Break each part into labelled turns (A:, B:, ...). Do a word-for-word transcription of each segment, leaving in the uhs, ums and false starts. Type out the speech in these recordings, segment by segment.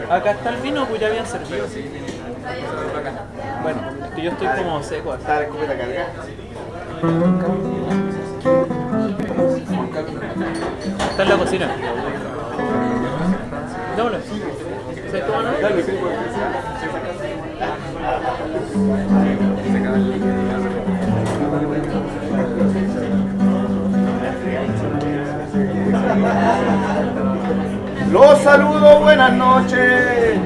A: Acá está el vino, pues ya habían servido. Sí. Bueno, es que yo estoy como seco.
B: ¿Está la escopeta cargada?
A: Está en la cocina. Démosle. ¿Sabes cómo no? Dale, sí,
B: Los saludo, buenas noches.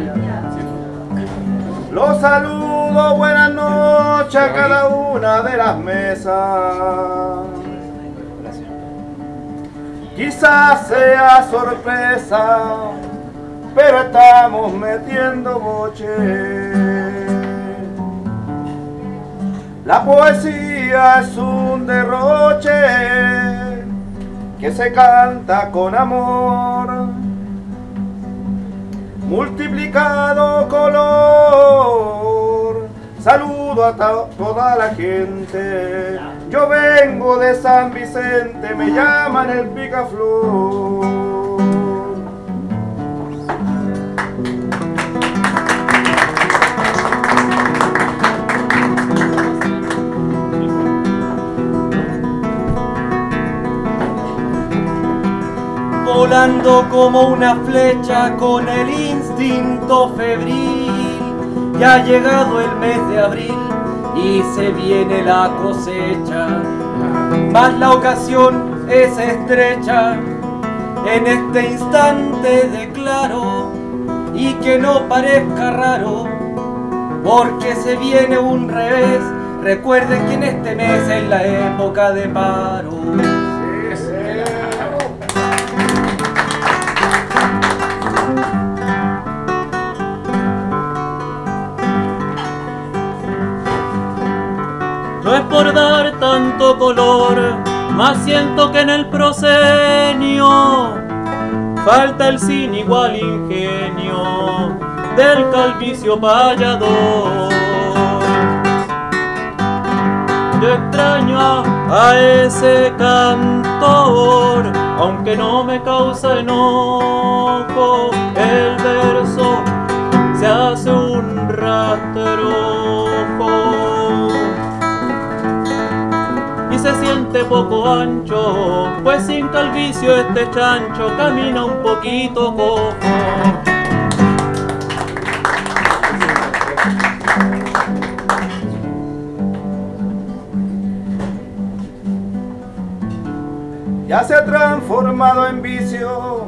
B: Los saludo, buenas noches a cada una de las mesas. Quizás sea sorpresa, pero estamos metiendo boche. La poesía es un derroche que se canta con amor, multiplicado color. Saludo a toda la gente. Yo vengo de San Vicente, me llaman el Picaflor.
C: Volando como una flecha con el instinto febril, ya ha llegado el mes de abril y se viene la cosecha, mas la ocasión es estrecha. En este instante declaro, y que no parezca raro, porque se viene un revés. Recuerden que en este mes es la época de paro.
A: No es por dar tanto color, mas siento que en el proscenio falta el sin igual ingenio del calvicio payador. Yo extraño a, a ese cantor, aunque no me causa enojo, el verso se hace un rastrojo y se siente poco ancho, pues sin calvicio este chancho camina un poquito cojo.
B: Ya se ha transformado en vicio,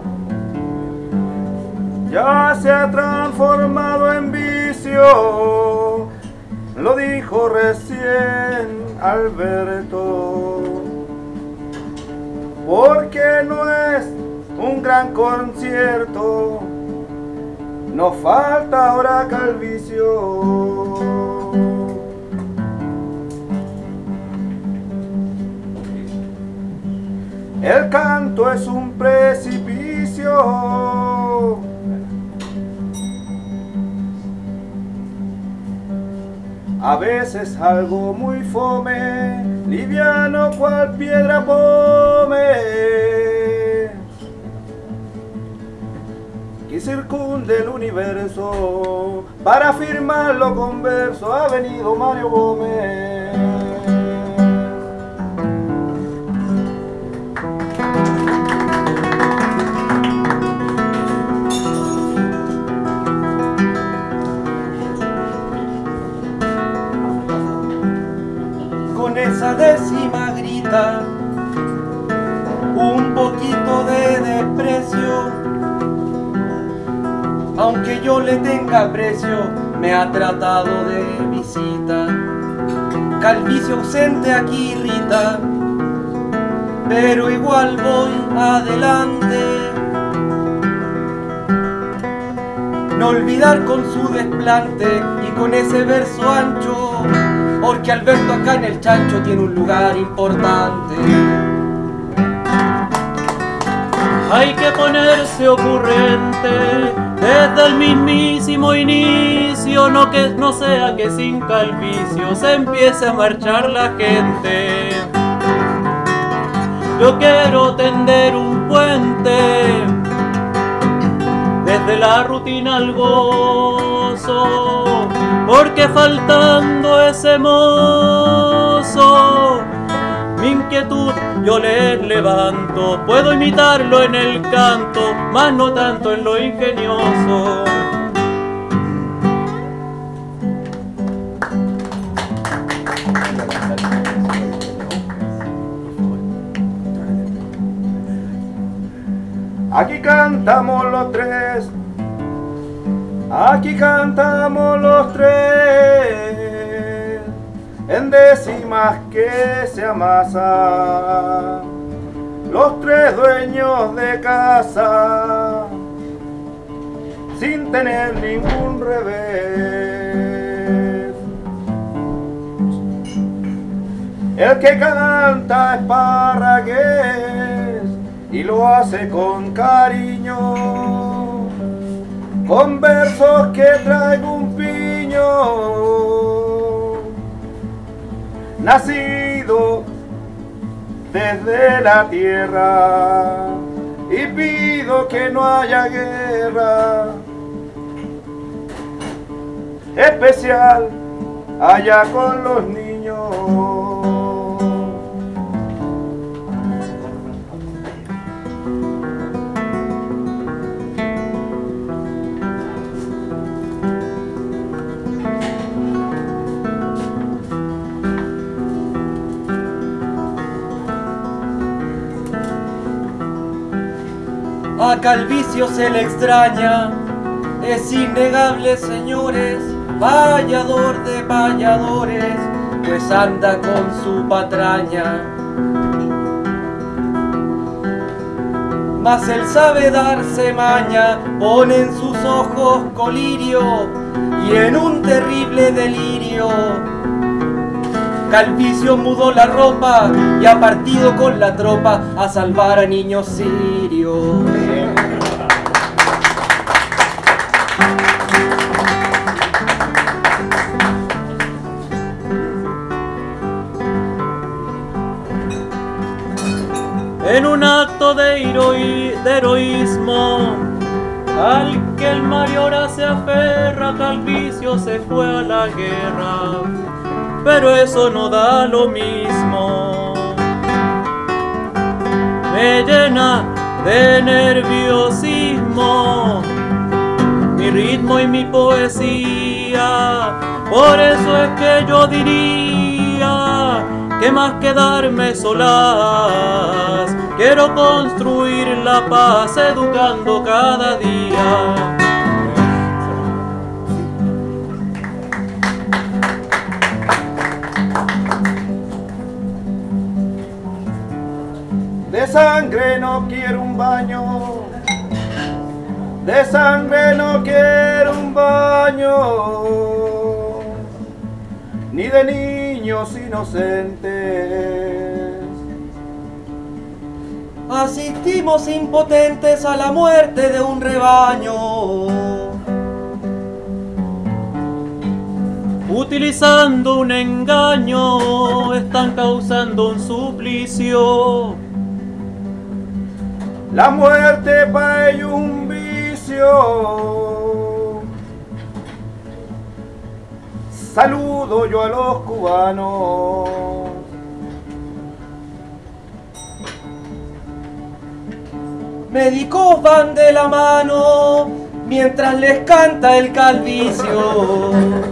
B: ya se ha transformado en vicio, lo dijo recién Alberto, porque no es un gran concierto, nos falta ahora calvicio. El canto es un precipicio, a veces algo muy fome, liviano cual piedra pome, que circunde el universo. Para firmarlo con verso ha venido Mario Gómez.
C: Esa décima grita un poquito de desprecio, aunque yo le tenga aprecio, me ha tratado de visita. Calvicio ausente aquí irrita, pero igual voy adelante. No olvidar con su desplante y con ese verso ancho, porque Alberto acá en el chancho tiene un lugar importante.
A: Hay que ponerse ocurrente desde el mismísimo inicio, no que no sea que sin calvicio se empiece a marchar la gente. Yo quiero tender un puente de la rutina al gozo, porque faltando ese mozo, mi inquietud yo le levanto. Puedo imitarlo en el canto, mas no tanto en lo ingenioso.
B: Aquí cantamos los tres, aquí cantamos los tres, en décimas que se amasan, los tres dueños de casa, sin tener ningún revés. El que canta es Parragués y lo hace con cariño, con versos que traigo un piño, nacido desde la tierra, y pido que no haya guerra, especial allá con los niños.
C: A Calvicio se le extraña, es innegable, señores, vallador de valladores, pues anda con su patraña. Mas él sabe darse maña, pone en sus ojos colirio y en un terrible delirio Calvicio mudó la ropa y ha partido con la tropa a salvar a niños sirios.
A: En un acto de, heroi de heroísmo, al que el Mariora se aferra, Calvicio se fue a la guerra, pero eso no da lo mismo. Me llena de nerviosismo mi ritmo y mi poesía, por eso es que yo diría que más que darme solas, quiero construir la paz educando cada día.
B: De sangre no quiero un baño, de sangre no quiero un baño, ni de niños inocentes.
C: Asistimos impotentes a la muerte de un rebaño,
A: utilizando un engaño, están causando un suplicio.
B: La muerte pa' ellos un vicio. Saludo yo a los cubanos.
C: médicos van de la mano mientras les canta el Calvicio.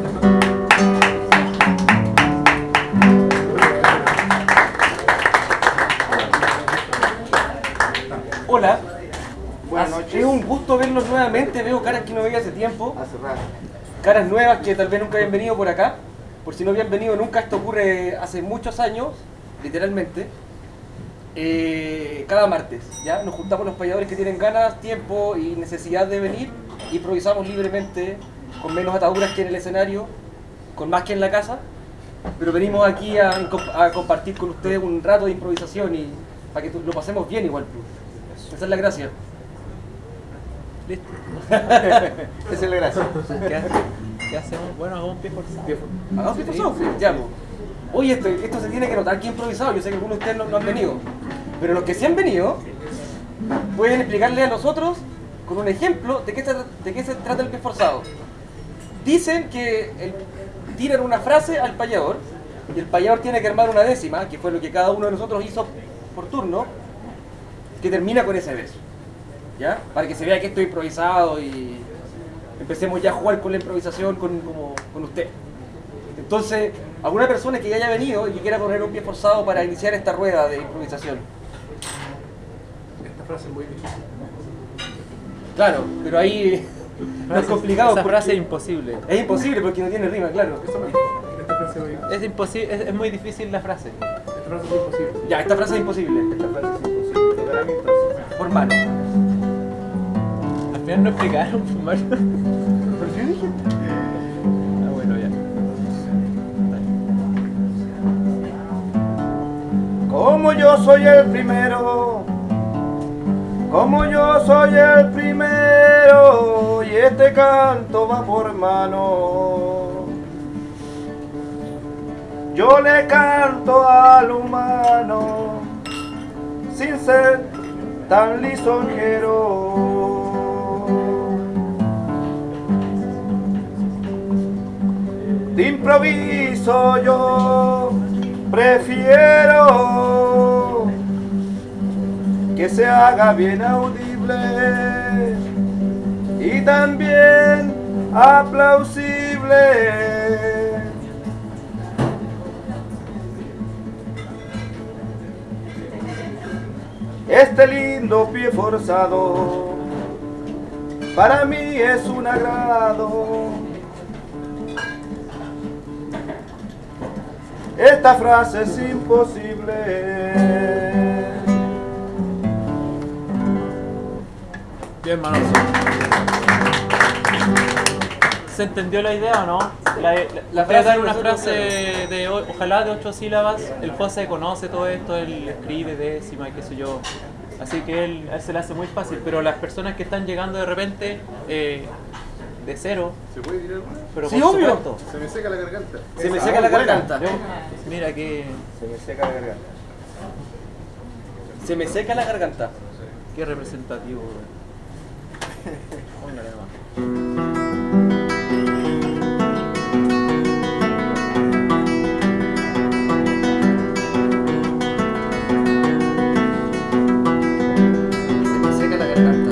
C: Hola.
B: Buenas noches.
C: Es un gusto verlos nuevamente, veo caras que no veía hace tiempo.
B: Hace rato.
C: Caras nuevas que tal vez nunca habían venido por acá. Por si no habían venido nunca, esto ocurre hace muchos años, literalmente. Eh, cada martes, ¿ya? Nos juntamos los payadores que tienen ganas, tiempo y necesidad de venir. Improvisamos libremente, con menos ataduras que en el escenario, con más que en la casa. Pero venimos aquí a, a compartir con ustedes un rato de improvisación y para que lo pasemos bien igual. Esa es la gracia.
A: Listo.
B: Esa es la gracia.
A: ¿Qué, ¿Qué hacemos? Bueno, hagamos un pie por pie.
C: Hagamos pie por sofre, ya. Oye, esto, esto se tiene que notar que improvisado. Yo sé que algunos de ustedes no, no han venido. Pero los que sí han venido, pueden explicarle a los otros con un ejemplo de qué se, de qué se trata el pie forzado. Dicen que el, tiran una frase al payador y el payador tiene que armar una décima, que fue lo que cada uno de nosotros hizo por turno, que termina con ese verso, ¿ya? Para que se vea que esto es improvisado y empecemos ya a jugar con la improvisación con, como, con usted. Entonces, alguna persona que ya haya venido y que quiera correr un pie forzado para iniciar esta rueda de improvisación.
D: Esta frase es muy difícil.
C: Claro, pero ahí no es complicado.
A: Esa frase es imposible.
C: Es imposible porque no tiene rima, claro.
D: Eso mismo. Esta frase es muy difícil.
A: Es imposible, es, es muy difícil la frase.
D: Esta frase es imposible.
C: Ya, esta frase es imposible.
B: Esta frase es imposible. Para mí entonces.
C: Por mano.
A: Al final no explicaron, fumar.
C: ¿Pero yo dije?
A: Ah, bueno, ya.
B: Como yo soy el primero, como yo soy el primero, y este canto va por mano. Yo le canto al humano, sin ser tan lisonjero. De improviso yo prefiero que se haga bien audible y también aplausible. Este lindo pie forzado para mí es un agrado. Esta frase es imposible.
A: Bien, Manolo. ¿Se entendió la idea o no? La, la, la voy a dar una frase de, ojalá de ocho sílabas. El José conoce todo esto, él escribe décima y qué sé yo. Así que él, a él se le hace muy fácil, pero las personas que están llegando de repente eh, de cero.
D: ¿Se puede tirar una?
A: Pero
C: sí,
A: por
C: obvio.
A: supuesto.
D: Se me seca la garganta.
C: Se me
B: Esa,
C: seca la
B: buena.
C: garganta.
A: Yo, mira que
B: Se me seca la garganta.
C: Se me seca la garganta.
A: qué representativo. Póngale nomás.
C: Se me seca la garganta.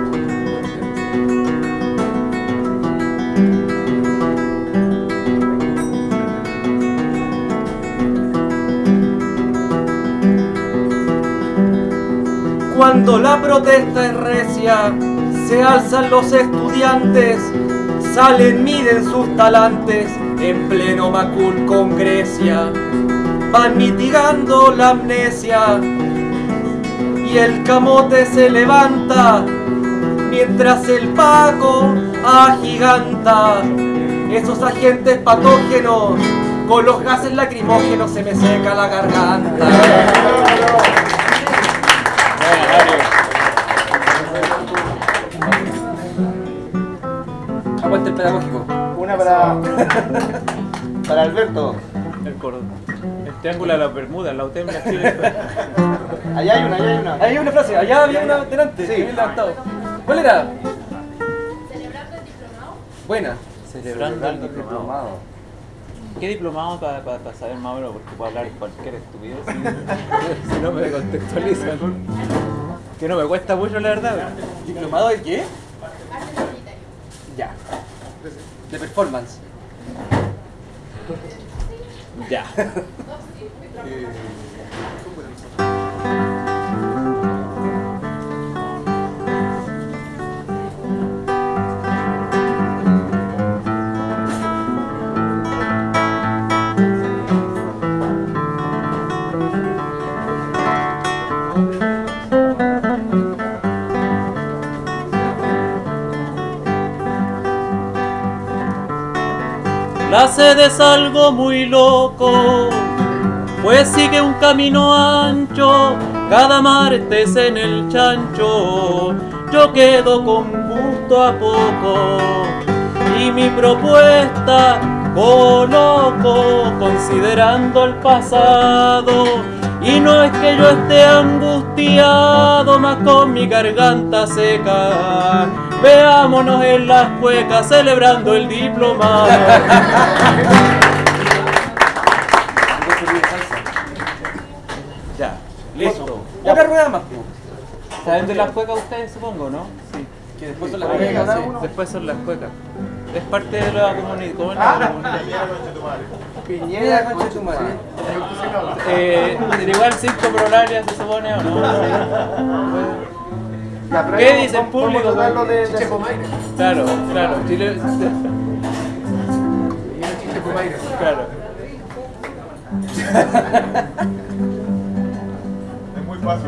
C: Cuando la protesta es recia, se alzan los estudiantes, salen, miden sus talantes, en pleno Macul con Grecia, van mitigando la amnesia, y el camote se levanta, mientras el Paco agiganta. Esos agentes patógenos, con los gases lacrimógenos se me seca la garganta. Aguante el pedagógico.
B: Una para, para Alberto.
A: El cordón. El triángulo de las Bermudas, la U T E M, la Chile.
B: Allá hay una, allá hay una.
C: Ahí hay una frase, allá había una delante,
B: Sí.
C: que bien levantado. ¿Cuál era?
E: ¿Celebrando el diplomado?
C: Buena.
A: Celebrando el diplomado. ¿Qué diplomado para pa, pa saber más o menos? Porque puedo hablar cualquier estupidez si, si no me contextualizan. Que no me cuesta mucho, la verdad.
C: ¿Diplomado de qué?
E: Arte comunitario.
C: Ya. De performance.
A: Ya. La sed es algo muy loco, pues sigue un camino ancho, cada martes en el chancho, yo quedo con gusto a poco, y mi propuesta coloco, considerando el pasado, Y no es que yo esté angustiado, más con mi garganta seca. Veámonos en las cuecas celebrando el diplomado. Ya, listo.
C: Una rueda más, po.
A: ¿Saben de las cuecas ustedes, supongo, no? Sí.
C: Que después son las
A: Sí,
C: cuecas,
A: sí,
C: sí.
A: después son las cuecas. Es parte de la comunidad. ¿Cómo es la comunidad?
C: Piñera, concha de tu madre.
A: Eh, igual cinco prolarias se supone o no.
B: Ya, pero
A: ¿Qué
B: ahí
A: dice el
B: vamos- vamos
A: público?
B: a tratarlo de- de-
D: Chiche Pomaire.
A: Claro, claro. Chile,
D: Y una chiche Pomaire.
A: claro.
B: Es muy fácil.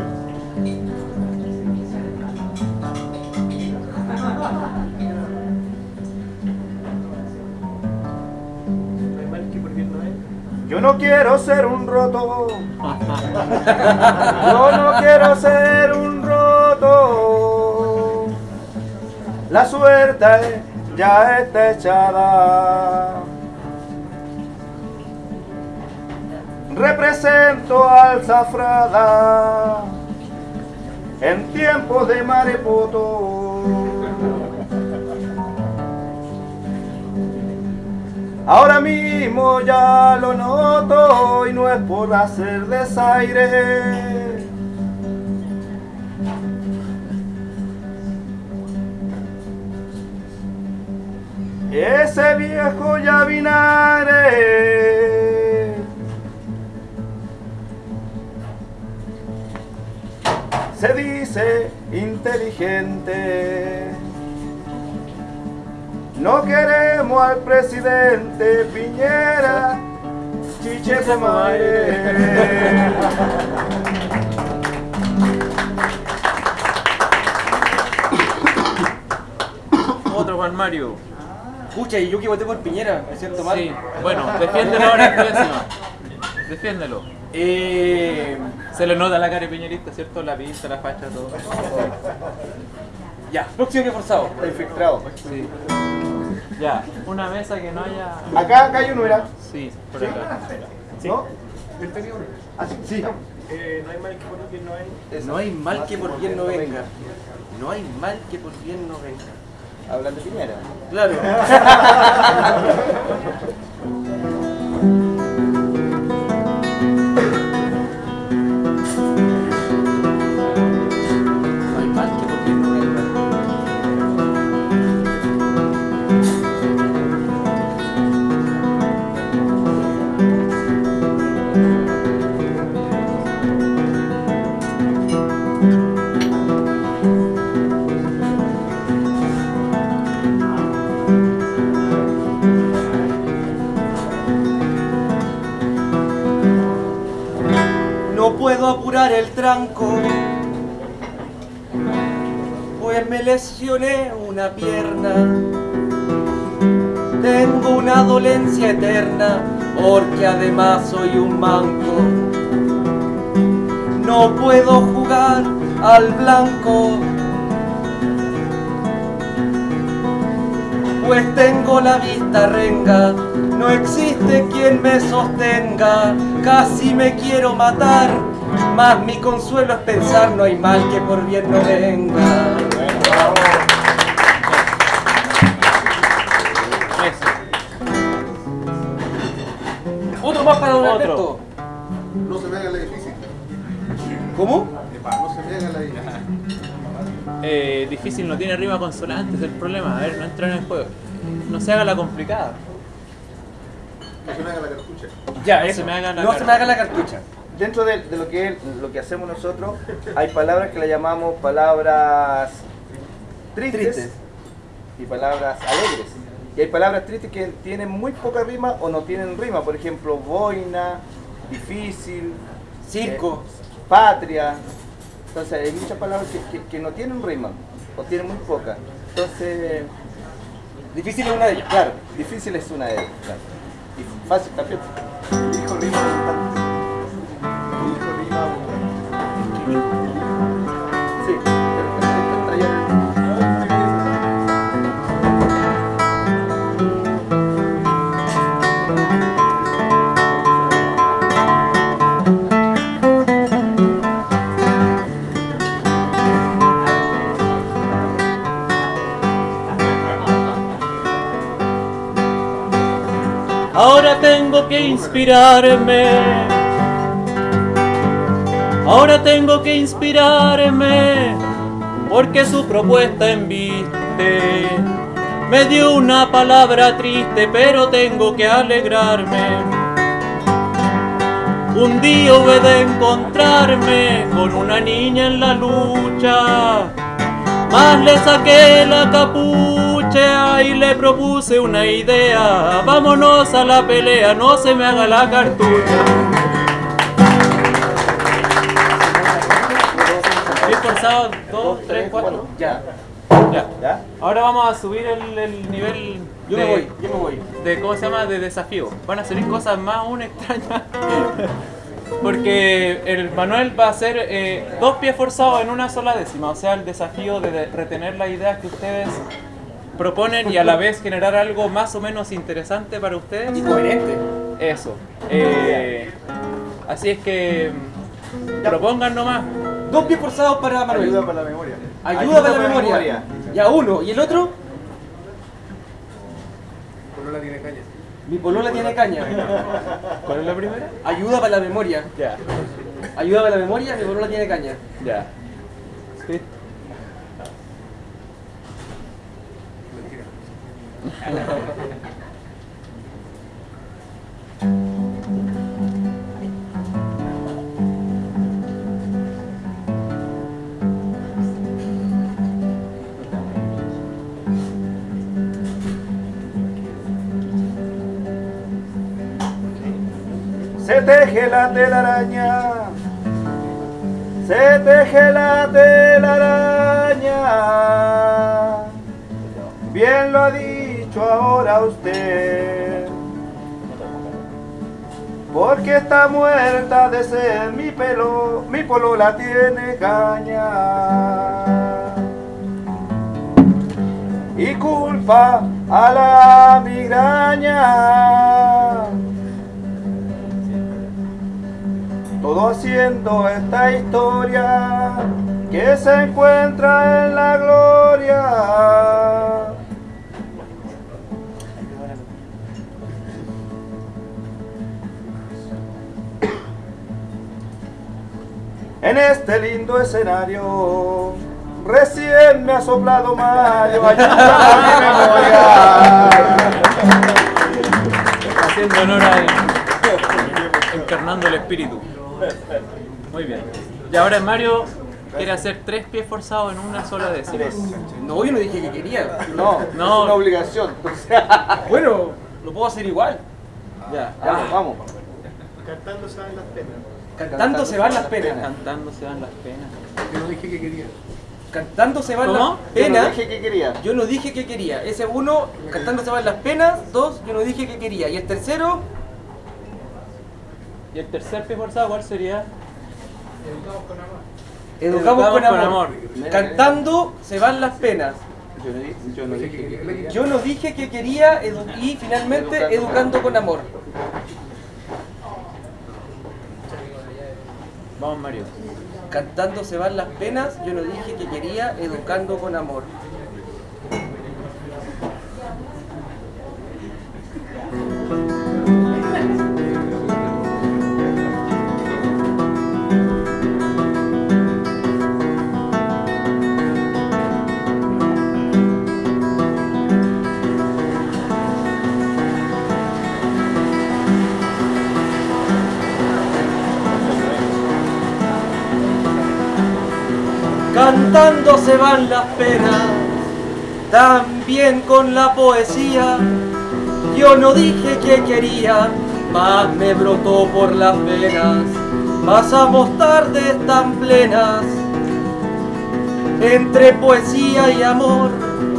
D: No hay mal que por bien no hay.
B: Yo no quiero ser un roto. Yo no quiero ser un roto. La suerte ya está echada. Represento al Zafrada en tiempos de marepoto. Ahora mismo ya lo noto y no es por hacer desaire. Ese viejo ya vinagre se dice inteligente. No queremos al presidente Piñera, Chiche Pomaire.
A: Otro Juan Mario.
C: Escucha, y yo que voté por Piñera, ¿es cierto, mal?
A: Sí. Bueno, defiéndelo ahora en próxima. Defiéndelo.
C: Eh,
A: Se le nota la cara de piñerista, ¿cierto? La pinta, la facha, todo.
C: ya, próximo que forzado.
B: Está infiltrado.
A: Sí. Ya, una mesa que no haya.
B: Acá, acá hay uno, mira.
A: Sí, por acá.
B: ¿No?
D: Él tenía uno.
B: Así, sí.
D: Eh, no hay mal que por bien no hay.
C: No hay mal que por bien no venga. No hay mal que por bien no venga.
B: Hablan de Piñera.
C: Claro. No hay mal que por bien no venga. No puedo apurar el tranco, pues me lesioné una pierna. Tengo una dolencia eterna, porque además soy un manco. No puedo jugar al blanco, pues tengo la vista renga. No existe quien me sostenga, casi me quiero matar, mas mi consuelo es pensar, no hay mal que por bien no venga. Otro más para don
A: Otro.
C: Alberto.
D: No se me haga la difícil.
C: ¿Cómo?
D: No se me haga la difícil.
A: Eh, difícil, no tiene rima consonante, es el problema. A ver, no entra en el juego. No se haga la complicada.
D: No se me haga la cartucha.
C: Ya,
A: No
C: eso.
A: se me haga la
C: No se me haga la cartucha.
B: Dentro de, de lo que es, lo que hacemos nosotros, hay palabras que le llamamos palabras tristes,
C: Tristes.
B: y palabras alegres. Y hay palabras tristes que tienen muy poca rima o no tienen rima. Por ejemplo, boina, difícil,
C: Circo.
B: eh, patria. Entonces hay muchas palabras que, que- que no tienen rima o tienen muy poca. Entonces,
C: Difícil es una de ellas.
B: claro, difícil es una de ellas. Claro. Y fácil también.
D: Dijo rima abundante. Dijo rima abundante.
B: Sí, pero que se traía el-
A: tengo que inspirarme. Ahora tengo que inspirarme, porque su propuesta embiste me dio una palabra triste, pero tengo que alegrarme. Un día hube de encontrarme con una niña en la lucha, mas le saqué la capucha y le propuse una idea. Vámonos a la pelea, no se me haga la cartucha. Bien forzado, dos, tres, cuatro.
C: Ya.
A: Ya.
B: ¿Ya?
A: Ahora vamos a subir el, el nivel
C: Yo
A: de,
C: me voy, yo me voy.
A: de, ¿cómo se llama? De desafío. Van a salir cosas más aún extrañas. Porque el manual va a ser eh, dos pies forzados en una sola décima. O sea, el desafío de, de retener las ideas que ustedes proponen y a la vez generar algo más o menos interesante para ustedes.
C: Y coherente.
A: Eso. Eh, así es que propongan nomás.
C: Dos pies forzados para Manuel.
B: Ayuda para la memoria.
C: Ayuda, para la memoria. Ya uno. ¿Y el otro?
D: Polola tiene caña.
C: Mi polola tiene caña.
A: ¿Cuál es la primera?
C: Ayuda para la memoria.
A: Ya.
C: Ayuda para la memoria, mi polola tiene caña.
A: Ya. Sí.
B: Se teje la telaraña, se teje la telaraña. Bien lo ha dicho ahora usted, porque está muerta de sed, mi pelo, mi polola tiene caña. Y culpa a la migraña. Todo haciendo esta historia que se encuentra en la gloria. En este lindo escenario recién me ha soplado Mario, ayuda a mi memoria.
A: Haciendo honor a él. Encarnando el espíritu. Muy bien. Y ahora Mario quiere hacer tres pies forzados en una sola décima.
C: No, yo no dije que quería.
B: No,
A: No.
B: es una obligación.
C: Bueno, lo puedo hacer igual. Ya,
B: Vamos, vamos.
D: Cantando se van las penas.
C: Cantando se van las penas.
A: Cantando se dan las penas.
D: Yo no dije que quería.
C: Cantando se van
A: ¿Cómo?
C: las
B: Yo no
C: penas.
B: dije que quería.
C: Yo no dije que quería. Ese uno, cantando se van las penas. Dos, yo no dije que quería. Y el tercero,
A: ¿Y el tercer pie forzado cuál sería?
C: educamos, con,
A: con
C: amor.
A: amor.
C: Cantando se van las penas.
B: Yo no, di- yo no dije que quería.
C: Yo no dije que quería edu- y finalmente educando con amor.
A: Vamos Mario.
C: Cantando se van las penas. Yo no dije que quería educando con amor. Cantando se van las penas, también con la poesía. Yo no dije que quería, mas me brotó por las venas. Pasamos tardes tan plenas, entre poesía y amor.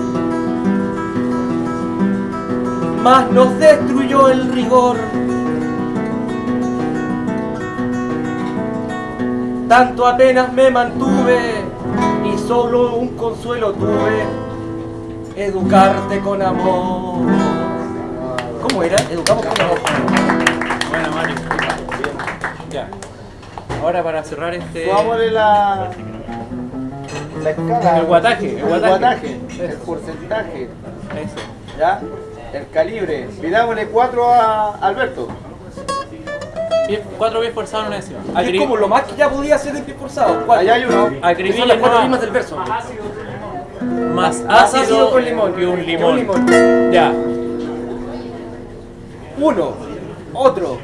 C: Mas nos destruyó el rigor. Tanto apenas me mantuve y solo un consuelo tuve, educarte con amor. ¿Cómo era? Educamos con amor.
A: Buena Mario. Ya. Ahora para cerrar este.
B: Subámosle la, la escala.
A: El guataje, el
B: El
A: guataje.
B: guataje, el
A: Eso.
B: porcentaje.
A: Eso.
B: ¿Ya? El calibre. Pidámosle cuatro a Alberto.
A: Pie- cuatro pies forzados en una décima.
C: Es
A: Agri-
C: como lo más que ya podía hacer el pie forzado. Cuatro.
B: Allá hay uno.
C: Que
A: Acribilla
C: son las cuatro
A: más-
C: rimas del verso.
A: Más
C: Más
A: ácido
C: con limón.
A: que un
C: Que
A: limón.
C: un limón.
A: Ya.
C: Uno. Otro.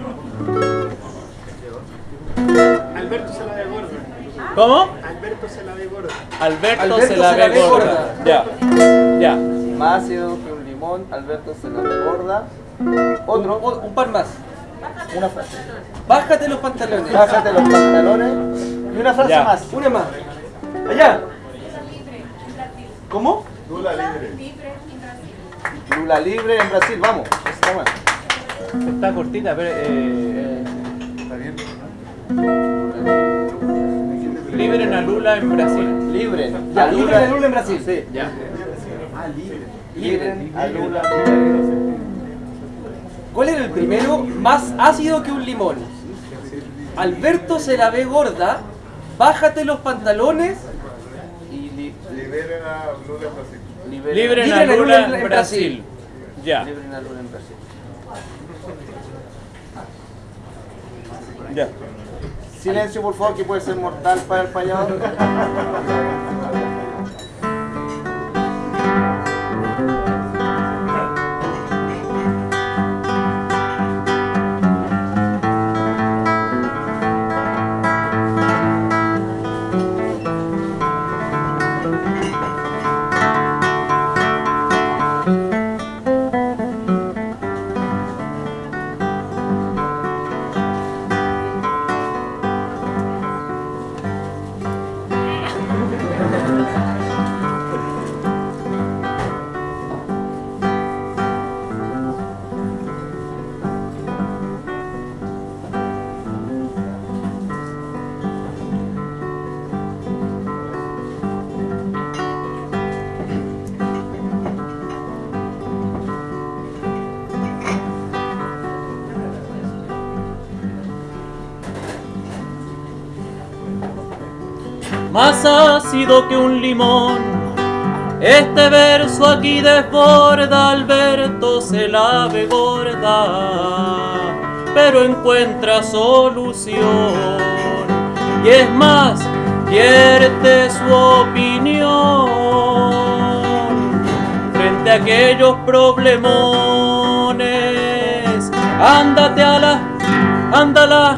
D: Alberto se la ve gorda.
A: ¿Cómo?
D: Alberto se la ve gorda.
A: Alberto,
C: Alberto
A: se la
C: se la
A: ve
C: ve
A: gorda.
C: gorda.
A: Ya. Ya.
B: Más ácido que un limón, Alberto se la regorda.
C: Otro. o- Un par más.
B: Una frase.
C: Bájate los pantalones.
B: Bájate los pantalones. Y una frase
A: Ya.
B: más.
C: Una más. Allá.
E: Libre en Brasil.
C: ¿Cómo?
B: Lula libre.
E: Libre en Brasil.
B: Lula libre en Brasil, vamos. Está bueno.
A: Está cortita, pero. Eh,
B: Está bien.
A: libre en Lula en Brasil.
B: Libre.
C: Ya,
B: A
C: libre de Lula en Brasil.
B: Sí.
A: Ya.
B: Libre a Lula.
C: ¿Cuál era el primero? Más ácido que un limón. Alberto se la ve gorda. Bájate los pantalones.
B: Y li-
F: Liberen a Lula en Brasil.
B: libera-
A: Libre en
C: Libre en
A: Lula
C: Lula
A: en
C: en
A: Brasil. Ya.
B: Libre a Lula en Brasil.
A: Ya.
B: Silencio, por favor, que puede ser mortal para el payador.
A: Más ácido que un limón. Este verso aquí desborda, Alberto se la ve gorda, pero encuentra solución. Y es más, vierte su opinión frente a aquellos problemones. Ándate a las, anda a las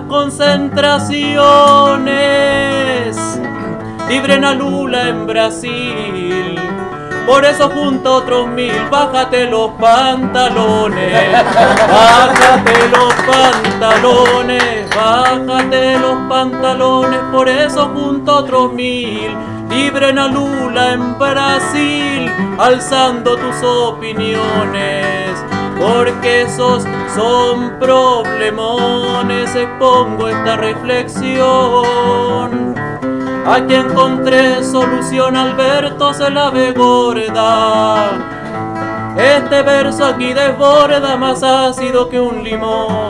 A: concentraciones. Libre en Lula en Brasil. Por eso junto a otros mil, bájate los pantalones, bájate los pantalones, bájate los pantalones. Por eso junto a otros mil, libre en Lula en Brasil, alzando tus opiniones, porque esos son problemones. Expongo esta reflexión. Aquí encontré solución, Alberto se la ve gorda. Este verso aquí desborda, más ácido que un limón.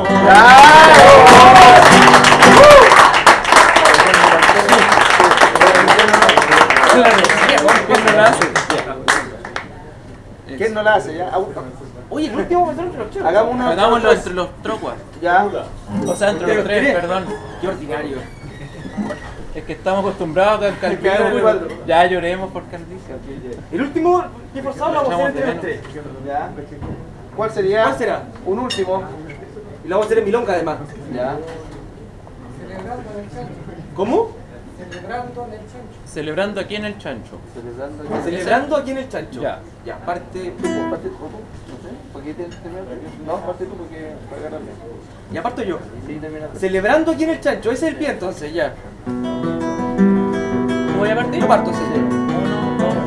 C: ¿Quién no la hace?
B: ¿Quién no la hace ya? Au-
C: Oye, el último me entre los chicos.
B: Hagamos una.
A: Hagámoslo entre los trocuas.
B: Ya.
A: O sea, entre los tres, perdón.
C: Qué ordinario.
A: Es que estamos acostumbrados a
B: Quedamos
A: Calvillo.
B: igual.
A: Ya lloremos por Calvillo.
C: El último, ¿qué forzado lo vamos a hacer entre los
A: Echamos de
C: tres?
B: Ya. ¿Cuál sería?
C: ¿Cuál será?
B: Un último.
C: Y lo vamos a hacer en milonga además.
B: Ya.
C: ¿Cómo?
A: Celebrando aquí en el chancho.
B: Celebrando.
C: Celebrando aquí en el chancho.
A: Ya.
C: Ya, parte.
B: Parte tú, no sé. ¿Por qué te terminas? No, parte tú porque para agarrarme.
C: Y aparto yo.
B: Sí, termina.
C: Celebrando aquí en el chancho. Ese es el pie entonces, ya.
A: ¿Voy a partir?
C: Yo parto, señor.
A: Uno, dos.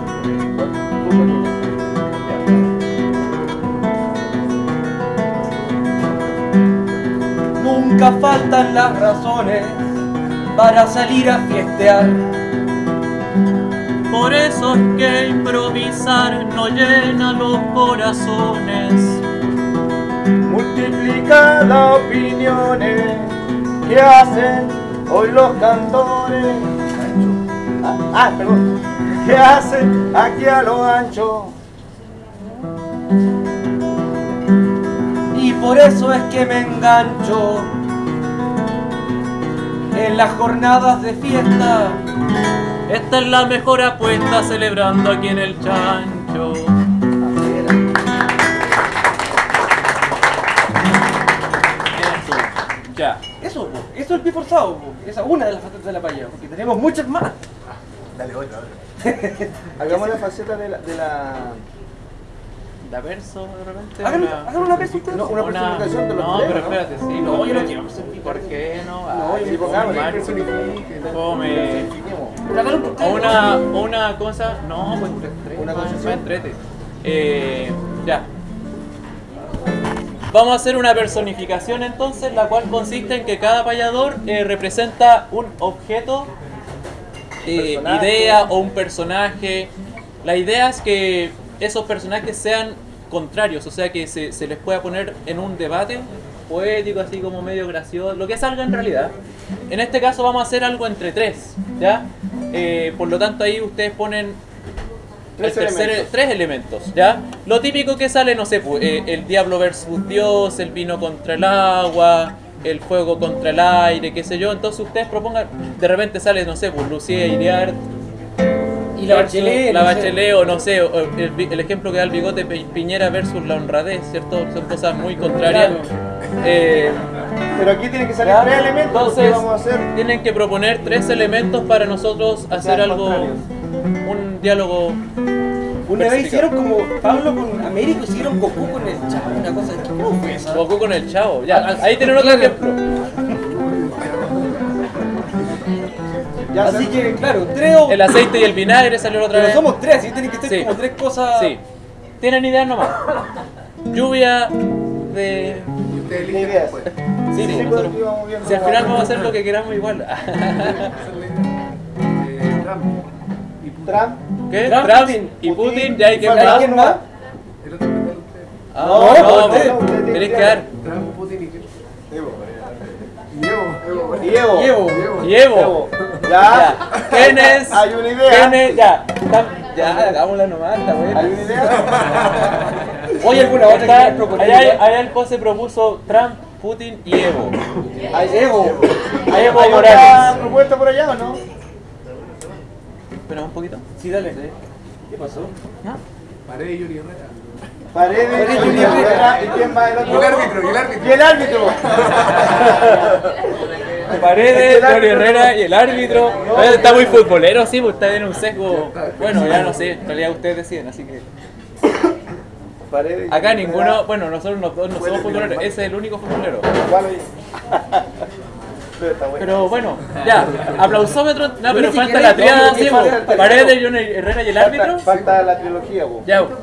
C: Nunca faltan las razones para salir a fiestear.
A: Por eso es que improvisar no llena los corazones.
B: Multiplica las opiniones que hacen hoy los cantores. Ah, ah, perdón. ¿Qué hacen aquí a lo ancho?
C: Y por eso es que me engancho en las jornadas de fiesta.
A: Esta es la mejor apuesta celebrando aquí en el chancho. Eso, ya.
C: Eso, po, eso es el pie forzado, po. Esa es una de las facetas de la paya, porque tenemos muchas más.
B: Dale otra, otra. Hagamos la faceta de la... De la...
A: ¿Da verso de repente?
C: Hagan
A: Una-
C: hagan una vez ustedes.
B: No, una personificación de los
A: No,
B: tres,
A: pero
B: ¿no?
A: espérate, sí.
C: No, yo no
A: pero-
C: quiero
A: ¿Por qué no?
B: No,
A: Ay,
B: sí, pongamos,
A: fome,
B: personifique.
A: fome.
C: Pero hagan un
A: O una, o una cosa, no, pues entrete,
B: Una
A: más-
B: concesión.
A: más entrete. Eh, ya. Vamos a hacer una personificación entonces, la cual consiste en que cada payador eh, representa un objeto, eh,
B: personaje.
A: idea o un personaje. La idea es que esos personajes sean contrarios, o sea que se, se les pueda poner en un debate poético, así como medio gracioso, lo que salga en realidad. En este caso vamos a hacer algo entre tres, ¿ya? Eh, por lo tanto ahí ustedes ponen
B: Tres
A: el tercer-
B: elementos.
A: tres elementos, ¿ya? Lo típico que sale, no sé, pues, eh, el diablo versus Dios, el vino contra el agua, el fuego contra el aire, qué sé yo. Entonces ustedes propongan, de repente sale, no sé, pues Lucía Iriart
C: Y la
A: versus
C: Bachelet.
A: la
C: no sé.
A: Bachelet, o no sé, o el, vi- el ejemplo que da el bigote Pi- Piñera versus la honradez, ¿cierto? Son cosas muy contrarias. Eh,
B: Pero aquí tienen que salir
A: ¿ya?
B: tres elementos.
A: Entonces,
B: Entonces vamos a hacer...
A: tienen que proponer tres elementos para nosotros hacer
B: Sean
A: algo,
B: contrarios.
A: un diálogo.
C: Una vez hicieron como Pablo con Américo, hicieron Goku con el Chavo, una cosa. ¿Cómo fue eso?
A: Goku con el Chavo, ya, ahí tienen otro ejemplo.
B: Ya
C: Así
B: se-
C: que, claro, tres o.
A: El aceite y el vinagre salió otra
C: Pero
A: vez.
C: somos tres, y tienen que ser
A: Sí.
C: como tres cosas.
A: Sí. ¿Tienen ideas nomás? Lluvia de...
F: Y ustedes
B: Ni
F: eligen
B: ideas.
F: después.
A: Sí,
B: Sí,
A: sí,
B: pues,
A: nosotros-
B: aquí vamos viendo.
A: Si al final vamos a hacer lo que queramos igual.
F: Eh, Trump y Putin.
B: Trump.
A: ¿Qué?
C: Trump,
A: Trump
C: Putin.
A: y Putin,
B: Putin,
A: ya hay que
B: falta
A: más.
C: ¿Quién más?
F: El otro que tal usted.
A: Ah,
C: No,
A: no,
C: no,
A: pues,
B: no, usted tiene
A: tenés
B: que
A: que dar.
F: Trump, Putin y qué.
B: Evo.
F: Y Evo.
B: Y Evo.
C: Llevo.
A: Y Evo.
B: Evo.
A: Ya.
B: Ya.
A: ¿Quién es?
B: Hay una idea.
A: ¿Quién es? Ya. Tam- Ya, hagámosla nomás, está
B: ¿Hay
A: bueno.
B: una idea?
C: ¿Oye alguna otra que
A: Está-
C: quieras proponer?
A: allá, allá el José propuso Trump, Putin y Evo.
B: Hay
C: Evo.
A: Hay Evo
B: ¿Hay otra
A: Morales.
B: propuesta por allá o no?
A: Espera un poquito.
C: Sí, dale. ¿Qué pasó?
A: ¿No?
F: Paredes y Johnny Herrera.
B: Paredes.
C: Paredes,
B: Johnny
C: Johnny
B: Herrera, ¿y quién va el
F: Y
B: otro?
F: el árbitro, y el árbitro.
B: Y el árbitro.
A: Paredes,
B: El árbitro.
A: Johnny Herrera y el árbitro. Eh, Está muy futbolero, sí, pues está en un sesgo. Bueno, ya no sé, en realidad ustedes deciden, así que.
B: Paredes.
A: Acá
B: Johnny
A: ninguno,
B: Herrera.
A: bueno, nosotros no, no somos futboleros, ese es el único futbolero.
B: ¿Cuál es? Pero está bueno.
A: Pero bueno, ya, aplausómetro, no, pero
C: Ni
A: falta
C: siquiera
A: la
C: hay
A: triada,
C: nombre,
A: sí,
C: que
A: po.
C: falta el
A: Paredes,
C: tercero.
A: Johnny Herrera y el
B: Falta,
A: árbitro.
B: falta la trilogía, vos.
A: Ya, po.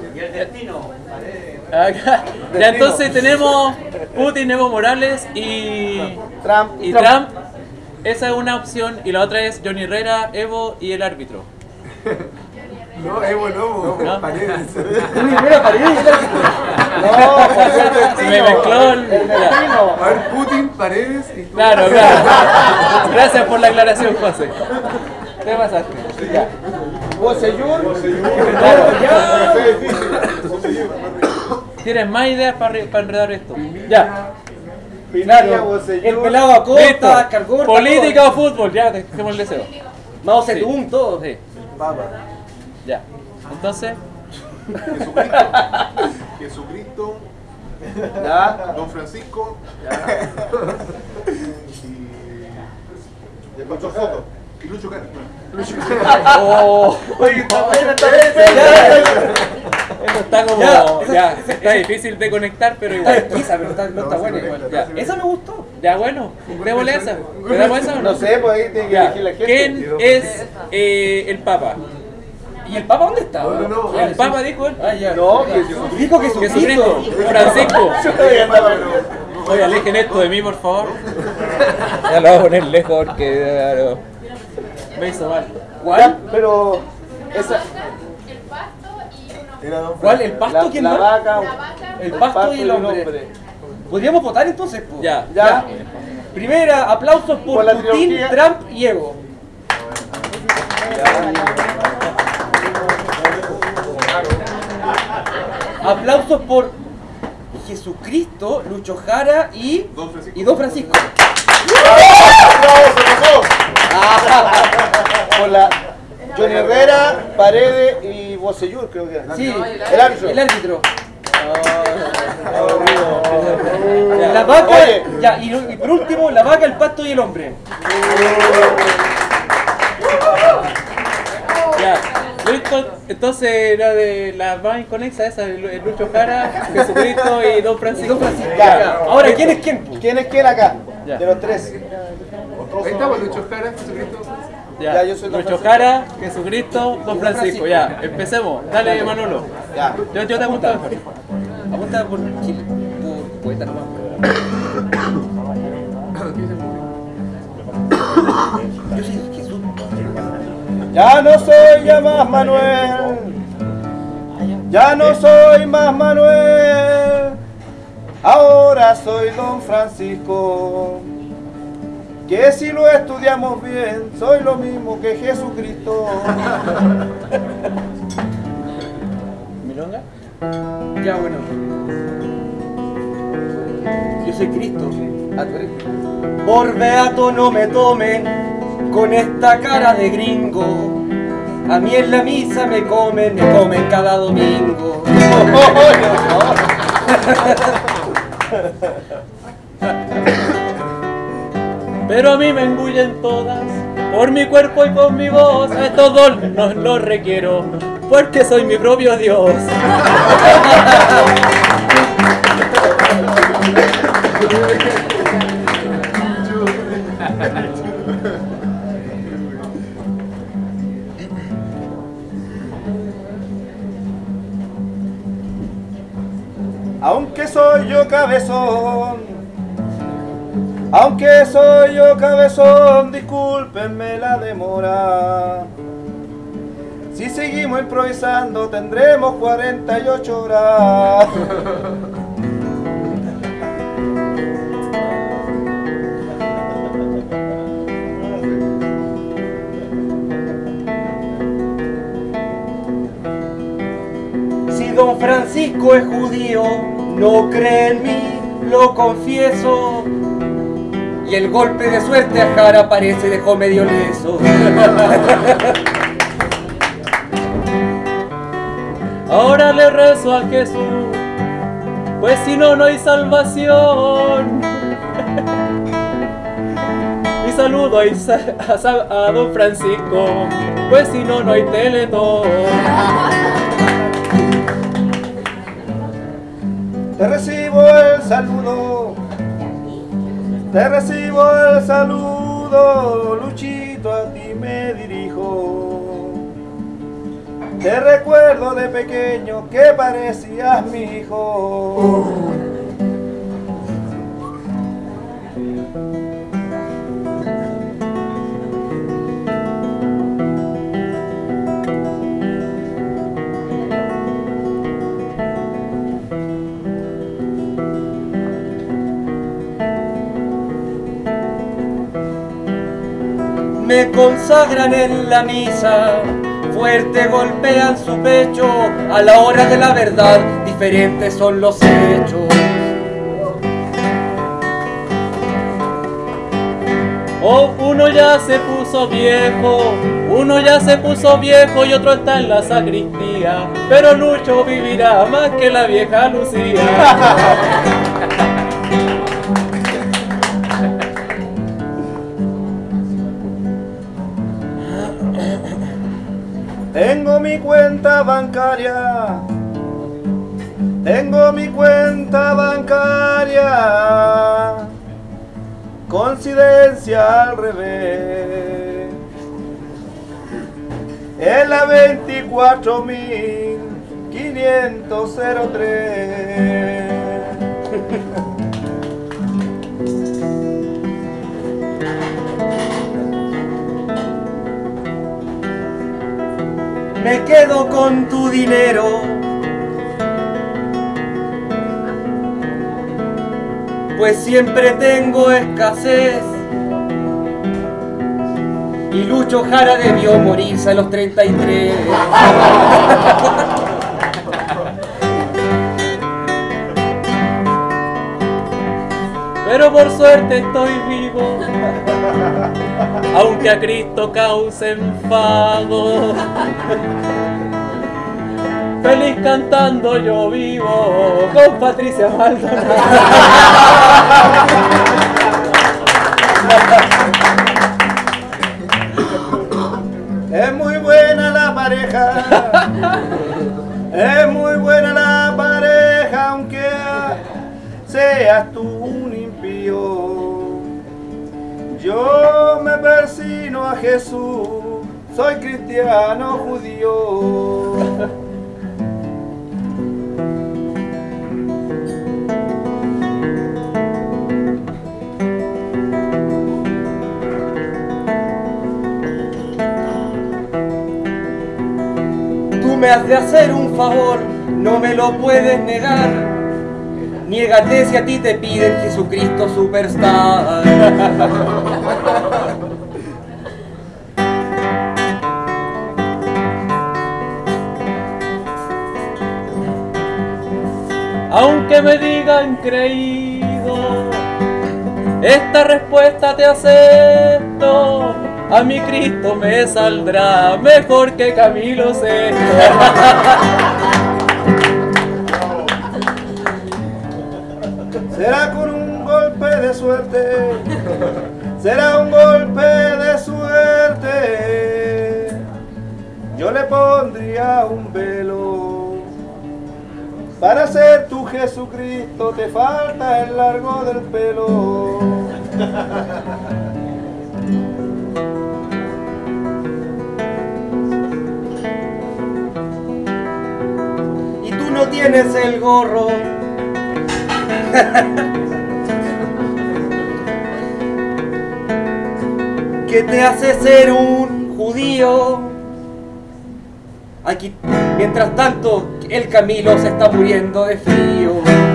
A: Acá. Ya, entonces tenemos Putin, Evo Morales y,
B: Trump.
A: y Trump. Esa es una opción y la otra es Johnny Herrera, Evo y el árbitro.
F: No, Evo no,
A: ¿No?
F: Paredes.
C: Uy, mira, Paredes y el árbitro.
B: No, pues el destino.
A: Se me mezcló el-
B: el
A: ya.
B: destino.
F: A ver, Putin, Paredes y tú.
A: Claro, claro. Gracias por la aclaración, José. ¿Qué pasaste? Ya.
B: Bocellur.
A: Claro,
B: Ya.
A: ¿Tienes más ideas para, re- para enredar esto? Ya.
B: Pinilla,
C: Claro.
B: Bocellur.
C: El pelado Acosta,
A: Listo.
C: Cargorta.
A: Política o fútbol, ya, dejemos el deseo.
C: Mao Zedong, todo.
A: Sí,
B: Papa.
A: ya. Entonces,
F: Jesucristo. Jesucristo.
B: Ya.
F: Don Francisco. Y. Lucho Soto. Y Lucho Cari.
A: oh,
B: Oye, está buena, está
A: ya.
B: bien.
A: Eso está como,
C: Ya,
A: ya,
C: esa-
A: está difícil de conectar, pero
C: Está
A: igual.
C: esquiza, pero está, no está
F: No,
C: buena
F: sí,
C: igual.
F: sí,
A: Ya.
F: sí.
C: Esa me gustó.
A: Ya, bueno, démosle esa. ¿Le damos esa o no?
B: No sé, pues ahí tiene que
A: Ya.
B: elegir la gente.
A: ¿Quién es eh, el Papa?
C: ¿Y el Papa dónde está?
F: No, no, no.
A: El Papa dijo él.
C: Ah, ya.
B: No, Jesús.
C: Dijo que
A: Jesucristo, Francisco.
B: Oye, andaba, pero-
A: Oye, alejen esto de mí, por favor. Ya lo voy a poner lejos porque claro, me hizo mal.
B: Ya, pero esa,
E: El pasto y uno.
F: Era Don
C: ¿Cuál? ¿El pasto?
B: la,
C: ¿Quién
B: la
C: más?
B: vaca,
E: La vaca.
C: El pasto y el hombre. ¿Podríamos votar entonces? Po?
A: Ya.
B: Ya.
C: Primera, aplausos por,
B: Por la
C: Putin,
B: trilogía.
C: Trump y Evo. Aplausos por Jesucristo, Lucho Jara y
F: Don Francisco.
C: y Don Francisco.
B: ¡Bravo, se pasó! Bosellur, creo que era.
C: Sí,
B: El árbitro.
C: el árbitro.
B: Oh,
C: La vaca,
B: Oye.
C: ya, y, y por último, la vaca, el pato y el hombre.
A: Ya, listo. Entonces era de la más inconexa esa, el el Lucho Jara, Jesucristo y Don Francisco.
B: Ya.
C: Ya, ahora, ¿quién es quién?
B: ¿Quién es quién acá?
A: Ya.
B: De los tres.
D: Ahí estamos, Lucho Jara, Jesucristo.
A: Ya,
B: Ya, yo soy Don
A: Lucho
B: Francisco.
A: Jara, Jesucristo, Don Francisco. Ya, empecemos. Dale, Manolo.
B: Ya.
A: Yo, yo te apunto.
C: Apunta por Chile, por poeta nomás. Yo soy Jesús.
B: Ya no soy ya más Manuel. Ya no soy más Manuel. Ahora soy Don Francisco. Que si lo estudiamos bien, soy lo mismo que Jesucristo.
A: ¿Milonga?
C: Ya, bueno. Yo soy Cristo. Ah, tú eres. Por beato no me tomen con esta cara de gringo. A mí en la misa me comen, me comen cada domingo.
A: Pero a mí me engullen todas, por mi cuerpo y por mi voz. A estos dos no los requiero, porque soy mi propio Dios.
B: Aunque soy yo cabezón, aunque soy yo cabezón, discúlpenme la demora. Si seguimos improvisando tendremos cuarenta y ocho horas.
C: Si Don Francisco es judío, no cree en mí, lo confieso. Y el golpe de suerte a Jara parece dejó medio leso.
A: Ahora le rezo a Jesús, pues si no, no hay salvación. Y saludo a, Isa a, Sa a Don Francisco, pues si no, no hay Teletón.
B: Te recibo el saludo, te recibo el saludo, Luchito, a ti me dirijo. Te recuerdo de pequeño que parecías mi hijo.
C: Me consagran en la misa, fuerte golpean su pecho. A la hora de la verdad, diferentes son los hechos.
A: Oh, uno ya se puso viejo, uno ya se puso viejo y otro está en la sacristía. Pero Lucho vivirá más que la vieja Lucía.
B: Tengo mi cuenta bancaria, tengo mi cuenta bancaria, coincidencia al revés, es la veinticuatro mil quinientos tres.
C: Me quedo con tu dinero, pues siempre tengo escasez. Y Lucho Jara debió morirse a los treinta y tres.
A: Pero por suerte estoy vivo, aunque a Cristo cause enfado. feliz cantando yo vivo con Patricia Maldonado.
B: Es muy buena la pareja, es muy buena la pareja, aunque seas tú un impío. Yo me persino a Jesús, soy cristiano judío.
C: Tú me has de hacer un favor, no me lo puedes negar. Niégate si a ti te piden Jesucristo Superstar.
A: Aunque me digan creído, esta respuesta te acepto. A mi Cristo me saldrá mejor que Camilo Sesto.
B: Será con un golpe de suerte, será un golpe de suerte. Yo le pondría un velo. Para ser tu Jesucristo te falta el largo del pelo.
C: Y tú no tienes el gorro. ¿Qué te hace ser un judío? Aquí, mientras tanto, el Camilo se está muriendo de frío.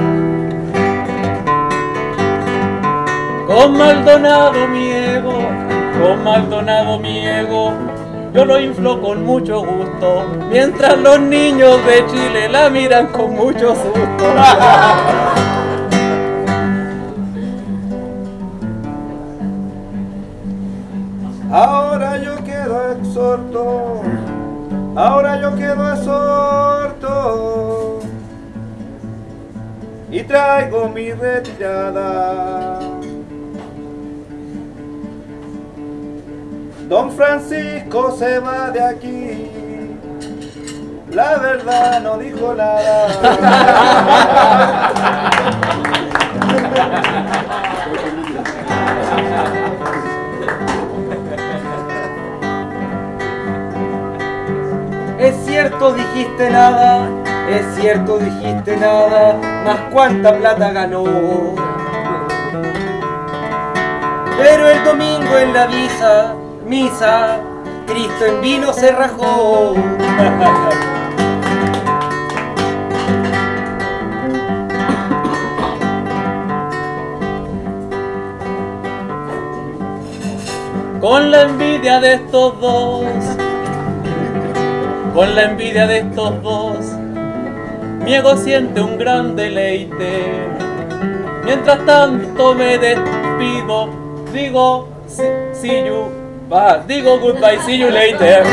A: Con Maldonado mi ego, con Maldonado mi ego, yo lo inflo con mucho gusto, mientras los niños de Chile la miran con mucho susto.
B: Ahora yo quedo exhorto, ahora yo quedo exhorto y traigo mi retirada. Don Francisco se va de aquí, la verdad no dijo nada.
C: Es cierto, dijiste nada, es cierto, dijiste nada, más cuánta plata ganó. Pero el domingo en la misa, misa, Cristo en vino se rajó.
A: Con la envidia de estos dos, con la envidia de estos dos, mi ego siente un gran deleite. Mientras tanto me despido, digo, see, see you, bye, digo goodbye, see you later.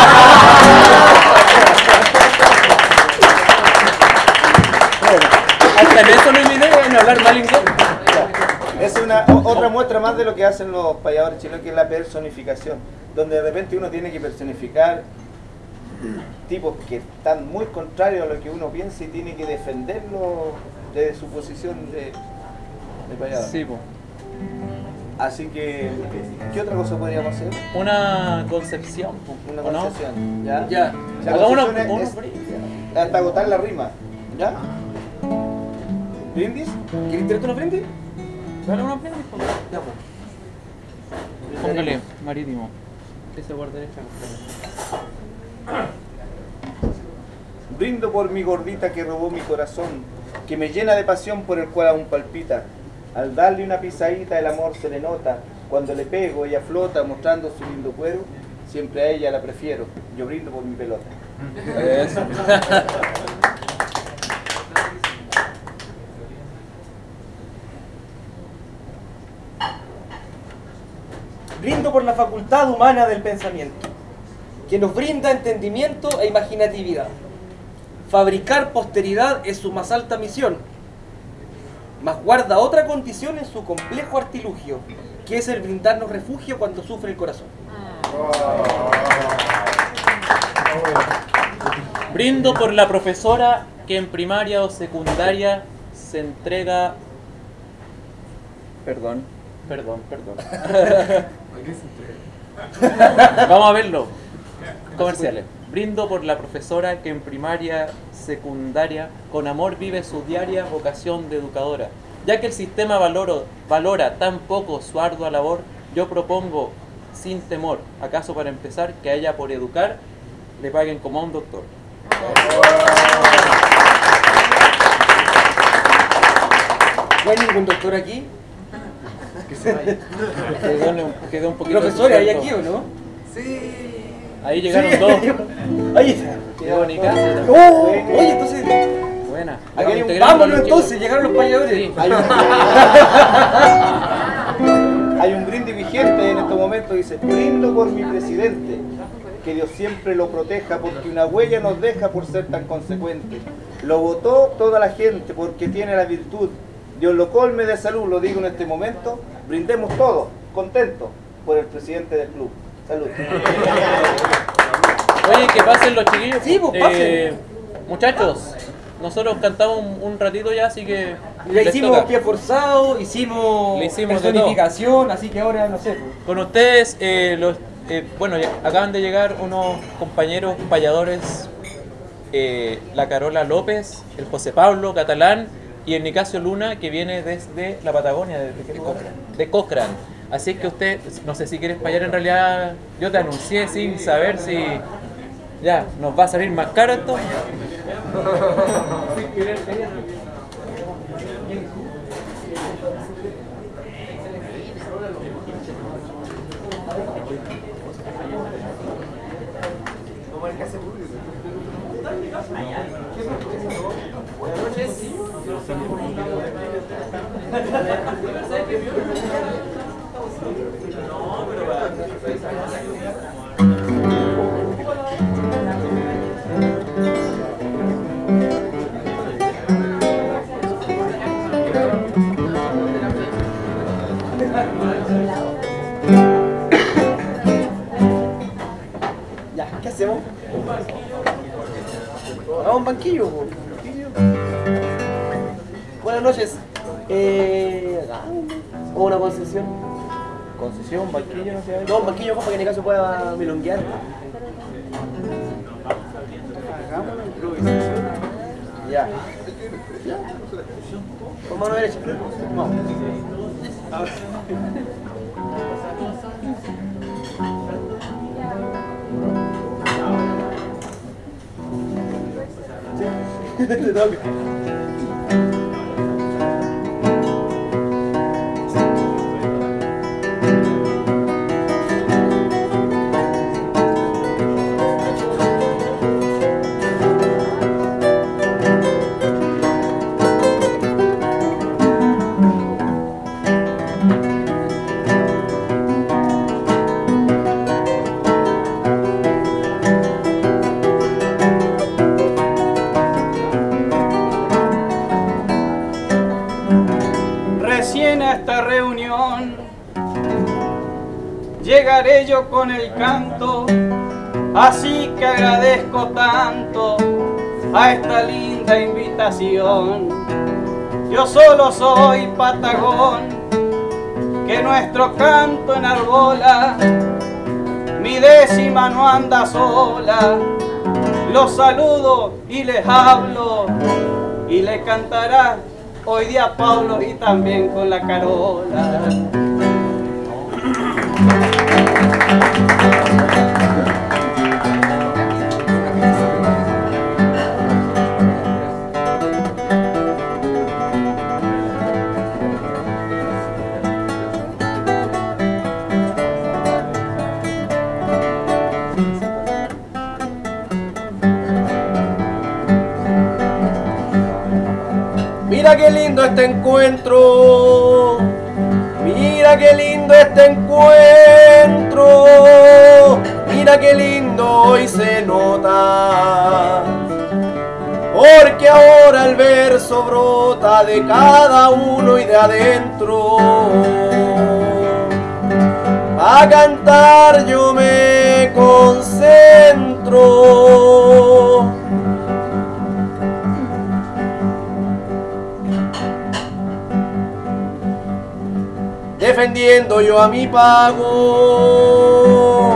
A: Hasta en eso no hay idea en hablar mal inglés.
B: Es una o- otra muestra más de lo que hacen los payadores chilenos, que es la personificación, donde de repente uno tiene que personificar tipos que están muy contrarios a lo que uno piensa y tiene que defenderlo de su posición de, de payador.
A: Sí, po.
B: Así que, ¿qué otra cosa podríamos hacer?
A: Una concepción, po,
B: Una
A: ¿o no?
B: concepción, ¿ya?
C: Ya.
B: La
A: Hagamos una,
B: concepción
A: una
B: es-
A: breve.
B: hasta agotar la rima, ¿ya? ¿Brindis?
C: ¿Quieres tirarte una frente?
A: Dale una breve, po.
C: Ya, pues.
A: Póngale, marítimo. Ese guarda derecha.
B: Brindo por mi gordita que robó mi corazón, que me llena de pasión por el cual aún palpita. Al darle una pisadita el amor se le nota, cuando le pego ella flota mostrando su lindo cuero, siempre a ella la prefiero, yo brindo por mi pelota.
A: Eso.
C: Brindo por la facultad humana del pensamiento, que nos brinda entendimiento e imaginatividad. fabricar posteridad es su más alta misión, mas guarda otra condición en su complejo artilugio, que es el brindarnos refugio cuando sufre el corazón.
A: Brindo por la profesora que en primaria o secundaria se entrega... Perdón, perdón, perdón. Vamos a verlo. Comerciales. Brindo por la profesora que en primaria, secundaria, con amor vive su diaria vocación de educadora. Ya que el sistema valoro, valora tan poco su ardua labor, yo propongo, sin temor, acaso para empezar, que a ella por educar le paguen como a un doctor.
C: ¿No hay ningún doctor aquí?
A: Que se vaya. Quedó un, quedó un poquito...
C: ¿Profesores hay aquí o no?
D: Sí.
A: Ahí llegaron
C: Sí.
A: dos.
C: Ahí está.
A: Quedó Nicasio.
C: Oh, oye, entonces...
A: Buena.
C: Aquí hay un...
A: Integramos
C: Vámonos
A: los
C: entonces,
A: chicos.
C: llegaron los payadores.
A: Sí.
B: Hay un, hay un brindis vigente en estos momentos, dice: brindo por mi presidente, que Dios siempre lo proteja, porque una huella nos deja por ser tan consecuente. Lo votó toda la gente porque tiene la virtud. Dios lo colme de salud, lo digo en este momento. Brindemos todos, contentos, por el presidente del club. Salud.
A: Oye, que pasen los chiquillos.
C: Sí, pues,
A: Eh, muchachos, nosotros cantamos un, un ratito ya, así que...
C: Le
A: les
C: hicimos
A: toca.
C: pie forzado, hicimos,
A: Le hicimos de
C: personificación, así que ahora no sé.
A: Con ustedes, eh, los, eh, bueno, ya acaban de llegar unos compañeros payadores, eh, la Carola López, el José Pablo Catalán y el Nicasio Luna, que viene desde la Patagonia, ¿de, de, qué lugar? De Cochrane. Así que usted, no sé si quieres payar, en realidad yo te anuncié sin saber si ya nos va a salir más caro esto.
C: Ya, ¿qué hacemos? Hagamos un banquillo. po. Buenas noches. Eh, ¿O una concesión?
A: Concesión, banquillo, no sé.
C: No, un banquillo para que en el caso pueda milonguear.
B: Hagamos una improvisación.
C: Ya. Con mano derecha. No. Te toca.
G: Recién a esta reunión llegaré yo con el canto, así que agradezco tanto a esta linda invitación. Yo solo soy patagón, que nuestro canto enarbola, mi décima no anda sola. Los saludo y les hablo, y le cantará hoy día a Pablo y también con la Carola.
C: Mira qué lindo este encuentro, mira qué lindo este encuentro, mira qué lindo hoy se nota.
B: ahora el verso brota de cada uno y de adentro. A cantar yo me concentro. Defendiendo yo a mi pago.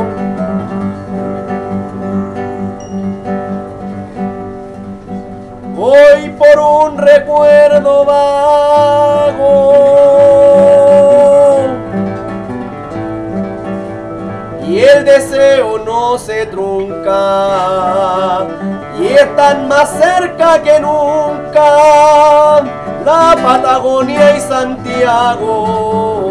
B: Voy por un recuerdo vago y el deseo no se trunca y están más cerca que nunca la Patagonia y Santiago.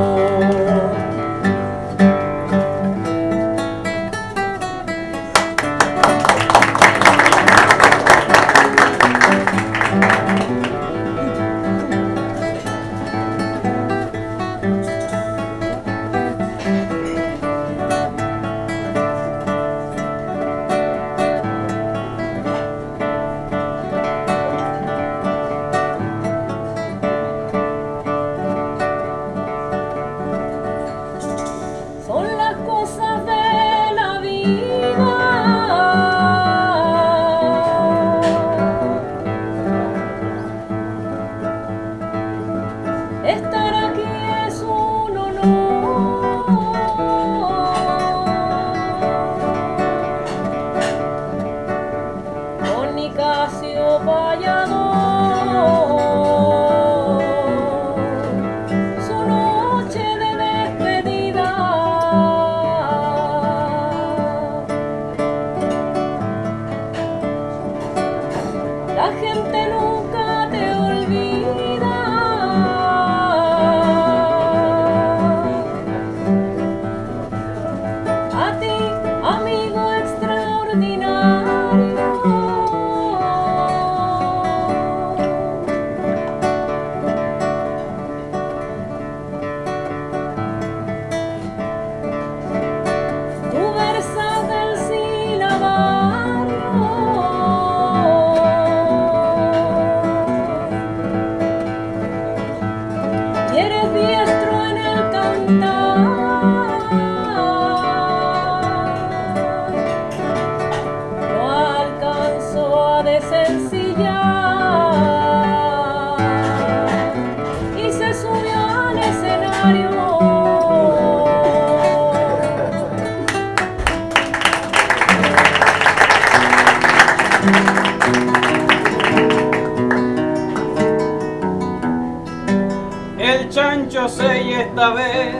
G: El chancho sé y esta vez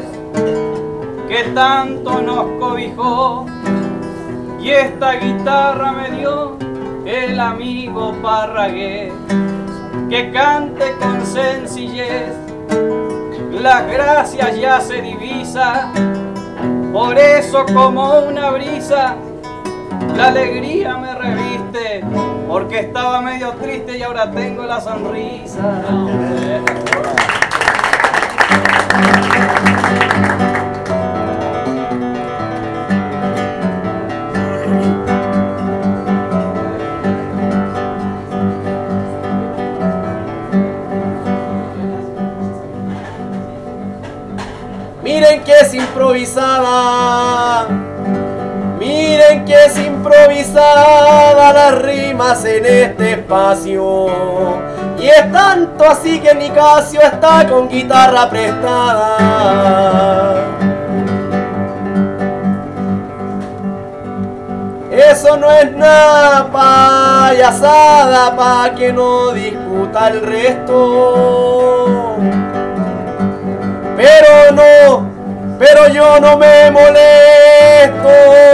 G: que tanto nos cobijó y esta guitarra me dio el amigo Parragués, que cante con sencillez, las gracias ya se divisa, por eso como una brisa la alegría me reviste, porque estaba medio triste y ahora tengo la sonrisa.
B: Miren que es improvisada, miren que es improvisada las rimas en este espacio. Y es tanto así que Nicasio está con guitarra prestada. Eso no es nada payasada pa' que no discuta el resto. Pero no, pero yo no me molesto,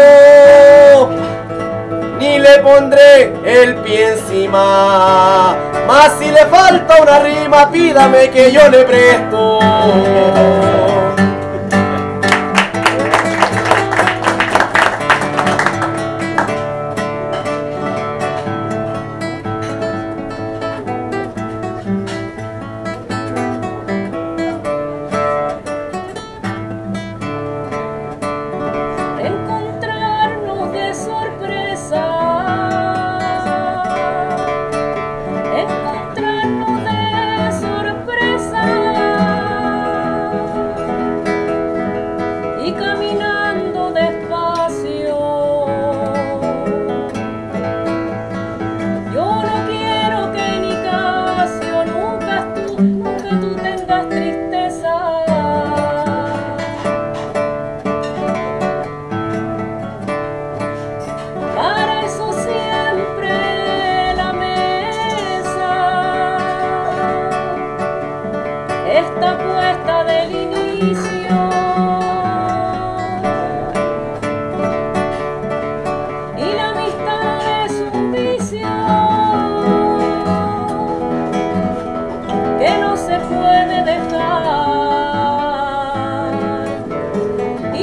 B: ni le pondré el pie encima. Más si le falta una rima, pídame que yo le presto.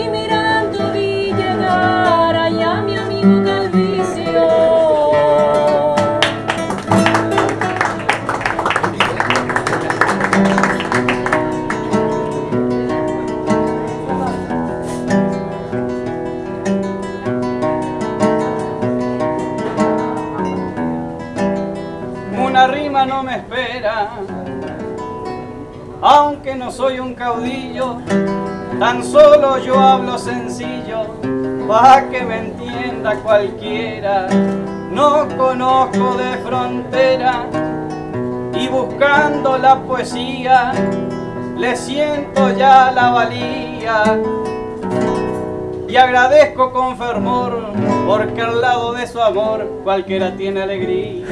H: y mirando vi llegar allá mi amigo Calvicio.
G: Una rima no me espera, aunque no soy un caudillo, tan solo yo hablo sencillo, pa' que me entienda cualquiera. No conozco de frontera y buscando la poesía, le siento ya la valía. Y agradezco con fervor, porque al lado de su amor cualquiera tiene alegría.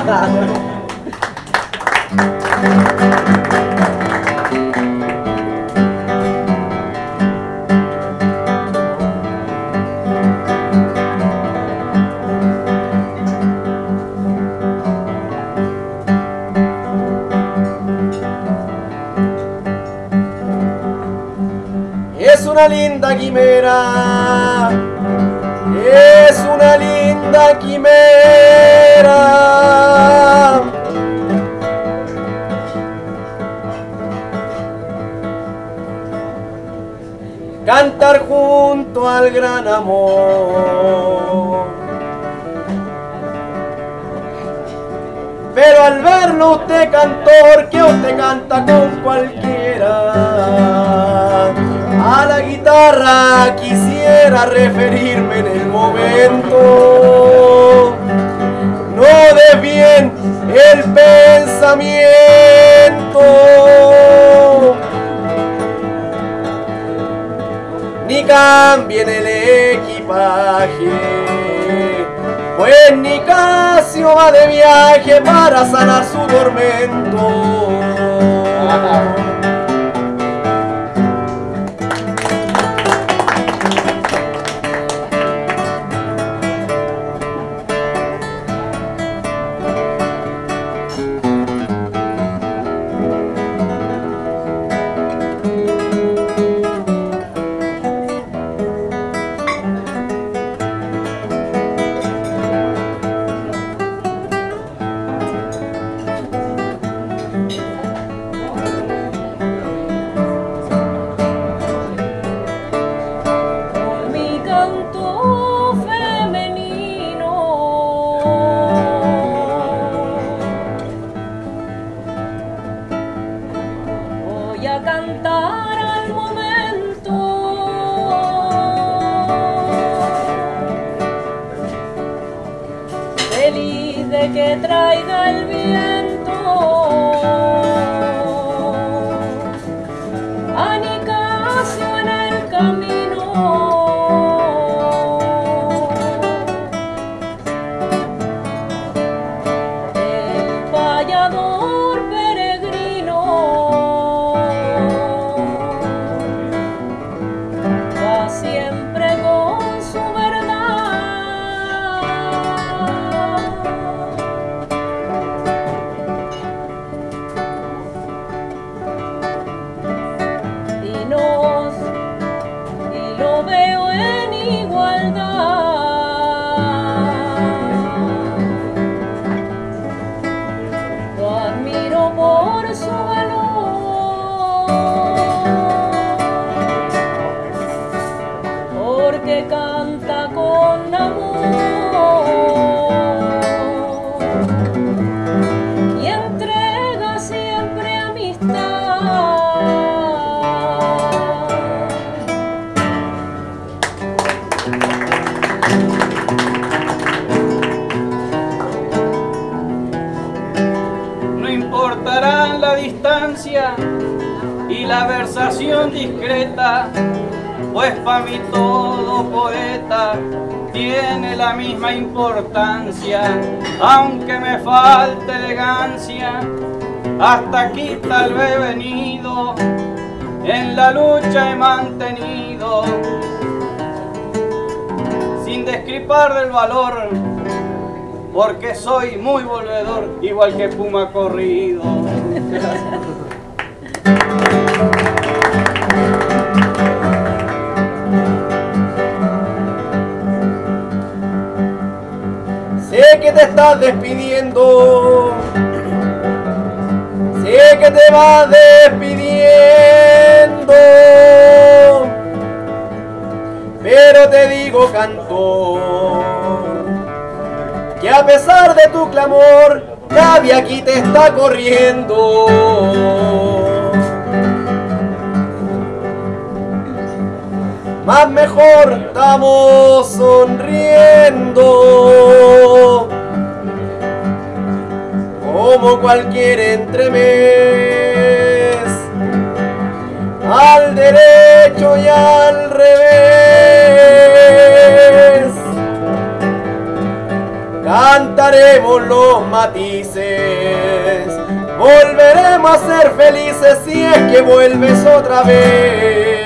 C: Es una linda quimera, es una linda quimera. Cantar junto al gran amor. Pero al verlo usted cantor, que usted canta con cualquiera. A la guitarra quisiera referirme en el momento. No des bien el pensamiento, ni cambien el equipaje, pues Nicasio va de viaje para sanar su tormento.
H: Que traiga el viento a Nicasio en el camino. El payador peregrino va siempre con su
G: y la versación discreta, pues pa' mí todo poeta tiene la misma importancia, aunque me falte elegancia. Hasta aquí tal vez he venido, en la lucha he mantenido, sin descripar del valor, porque soy muy volvedor, igual que puma corrido.
C: que te estás despidiendo, sé que te vas despidiendo, pero te digo, cantor, que a pesar de tu clamor, nadie aquí te está corriendo. Más mejor estamos sonriendo, como cualquier entremés, al derecho y al revés. Cantaremos los matices, volveremos a ser felices si es que vuelves otra vez.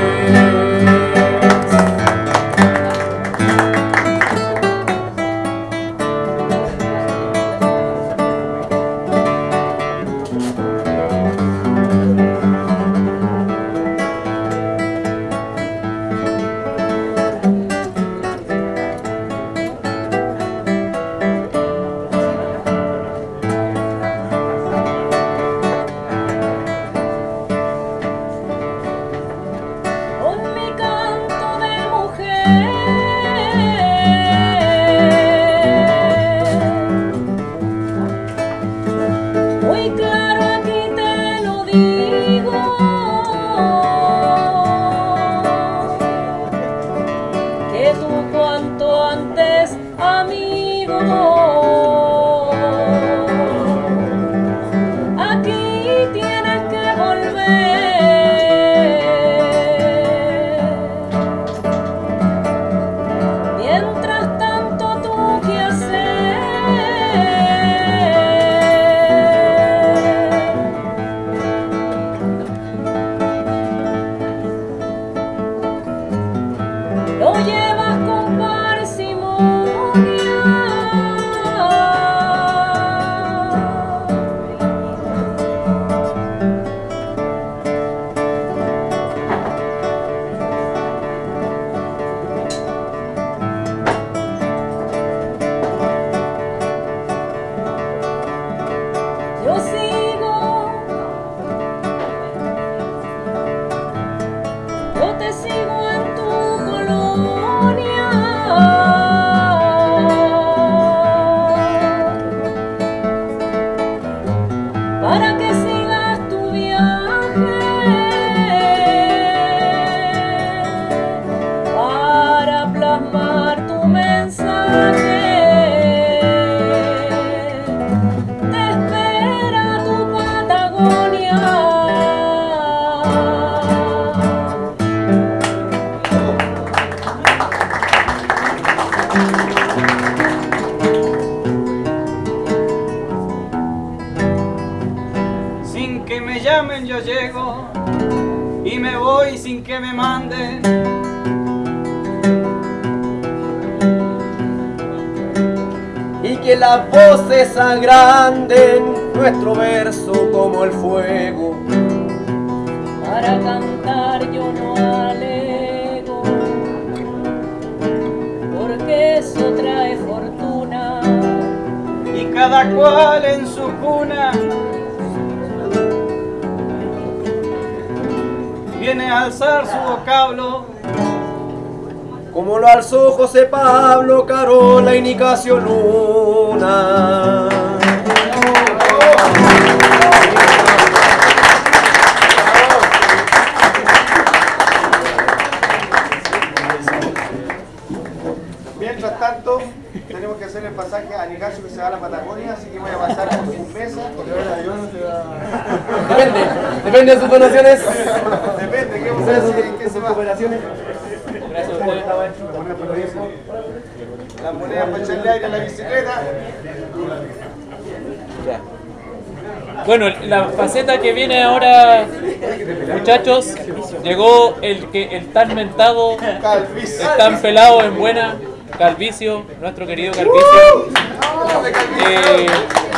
G: Yo llego y me voy sin que me manden.
C: Y que las voces agranden nuestro verso como el fuego.
H: Para cantar yo no alego, porque eso trae fortuna.
G: Y cada cual en su cuna viene a alzar su vocablo,
C: como lo alzó José Pablo, Carola y Nicasio Luna.
B: Mientras tanto, tenemos que hacer el pasaje a Nicasio, que se va a la Patagonia, así que voy a pasar por su mesa.
C: Depende, depende de sus donaciones.
B: Depende, ¿qué vamos a hacer? ¿Qué se va? Las monedas para echarle aire a la bicicleta.
A: Bueno, la faceta que viene ahora, muchachos, llegó el que el tan mentado, el tan pelado en buena, Calvicio, nuestro querido Calvicio. Eh,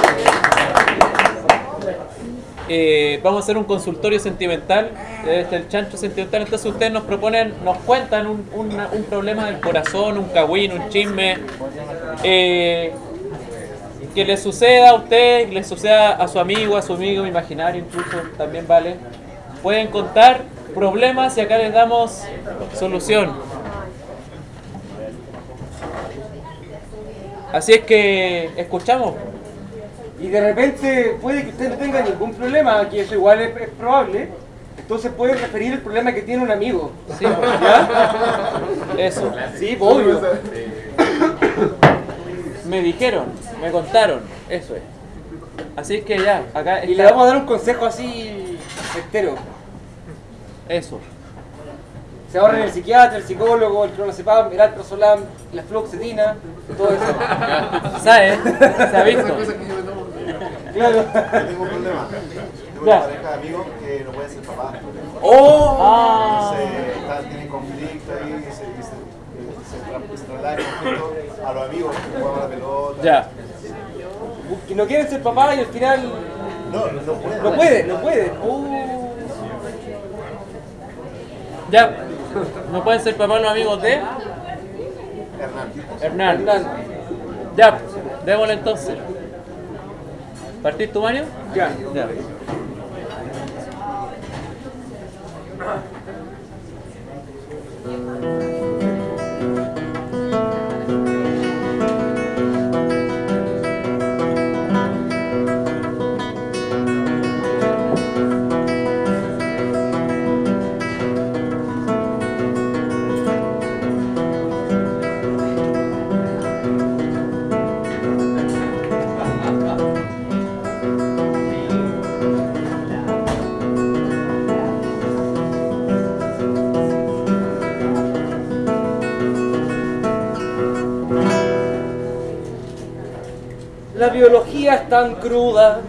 A: eh, vamos a hacer un consultorio sentimental, este, el chancho sentimental. Entonces ustedes nos proponen, nos cuentan un, un, un problema del corazón, un cagüín, un chisme. Eh, que le suceda a usted, que le suceda a su amigo, a su amigo imaginario incluso, también vale. Pueden contar problemas y acá les damos solución. Así es que escuchamos.
C: Y de repente puede que usted no tenga ningún problema, que eso igual es, es probable. Entonces puede referir el problema que tiene un amigo.
A: Sí, ¿ya? Eso.
C: Sí, obvio.
A: Me dijeron, me contaron, eso es. Así es que ya, acá
C: Y
A: está.
C: le vamos a dar un consejo así entero.
A: Eso.
C: Se ahorren el psiquiatra, el psicólogo, el clonazepam, el alprazolam, la fluoxetina, todo eso.
A: ¿Sabes? Se ha visto.
D: Esa cosa que yo me tomo.
C: Claro.
F: Yo tengo un problema. Tengo
A: Ya.
F: una pareja de amigos que no pueden ser papás.
A: ¡Oh! Ah.
F: Se, están, tienen conflicto ahí, se, se, se, tra- se traslada el conflicto a los amigos que juegan a la pelota.
A: Ya.
C: Que no quieren ser papás y al final
F: No, no pueden.
C: no pueden, no pueden. Uh.
A: Ya. ¿No pueden ser papás los amigos de
F: Hernán.
A: Hernán?
C: Hernán.
A: Ya, démosle entonces. ¿Partís tú, Mario?
C: Ya.
A: Ya.
C: La biología es tan cruda,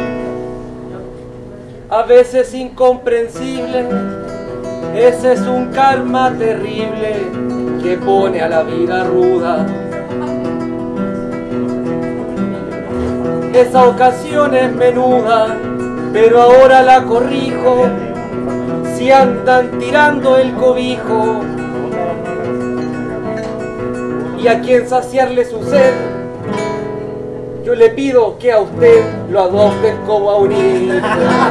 C: a veces incomprensible. Ese es un karma terrible que pone a la vida ruda. Esa ocasión es menuda, pero ahora la corrijo. Si andan tirando el cobijo y a quien saciarle su sed, yo le pido que a usted lo adopten como a un hijo.